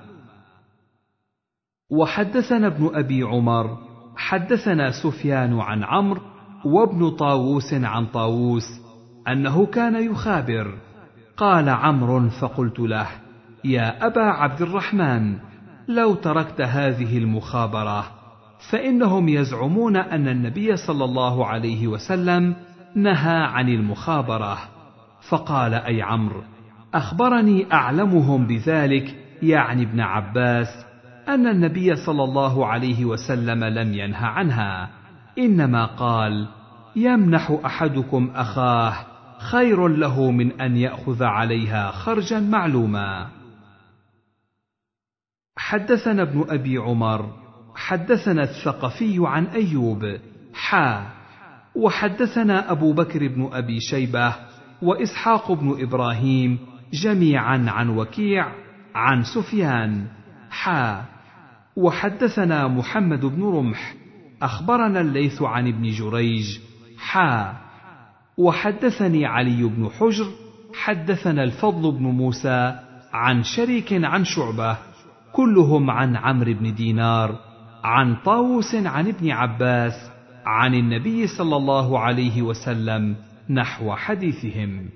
وحدثنا ابن أبي عمر حدثنا سفيان عن عمرو وابن طاووس عن طاووس أنه كان يخابر. قال عمرو فقلت له: يا أبا عبد الرحمن، لو تركت هذه المخابرة، فإنهم يزعمون أن النبي صلى الله عليه وسلم نهى عن المخابرة. فقال: أي عمرو، أخبرني أعلمهم بذلك، يعني ابن عباس، أن النبي صلى الله عليه وسلم لم ينه عنها، إنما قال: يمنح أحدكم أخاه خير له من أن يأخذ عليها خرجا معلوما. حدثنا ابن أبي عمر حدثنا الثقفي عن أيوب حا وحدثنا أبو بكر بن أبي شيبة وإسحاق بن إبراهيم جميعا عن وكيع عن سفيان حا وحدثنا محمد بن رمح أخبرنا الليث عن ابن جريج حا وحدثني علي بن حجر حدثنا الفضل بن موسى عن شريك عن شعبة كلهم عن عمرو بن دينار عن طاووس عن ابن عباس عن النبي صلى الله عليه وسلم نحو حديثهم.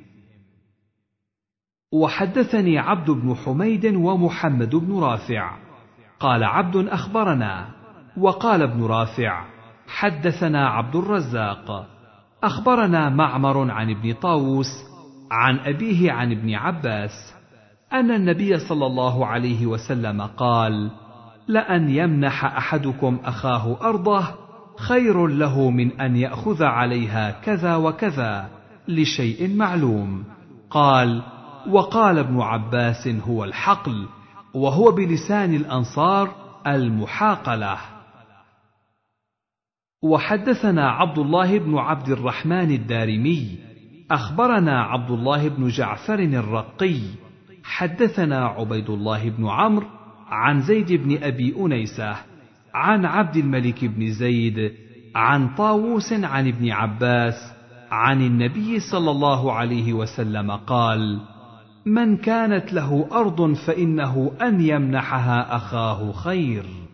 وحدثني عبد بن حميد ومحمد بن رافع قال عبد أخبرنا، وقال ابن رافع حدثنا عبد الرزاق أخبرنا معمر عن ابن طاووس عن أبيه عن ابن عباس أن النبي صلى الله عليه وسلم قال: لأن يمنح أحدكم أخاه أرضه خير له من أن يأخذ عليها كذا وكذا لشيء معلوم. قال: وقال ابن عباس: هو الحقل، وهو بلسان الأنصار المحاقلة. وحدثنا عبد الله بن عبد الرحمن الدارمي أخبرنا عبد الله بن جعفر الرقي حدثنا عبيد الله بن عمرو عن زيد بن أبي أنيسة عن عبد الملك بن زيد عن طاووس عن ابن عباس عن النبي صلى الله عليه وسلم قال: من كانت له أرض فإنه أن يمنحها أخاه خير.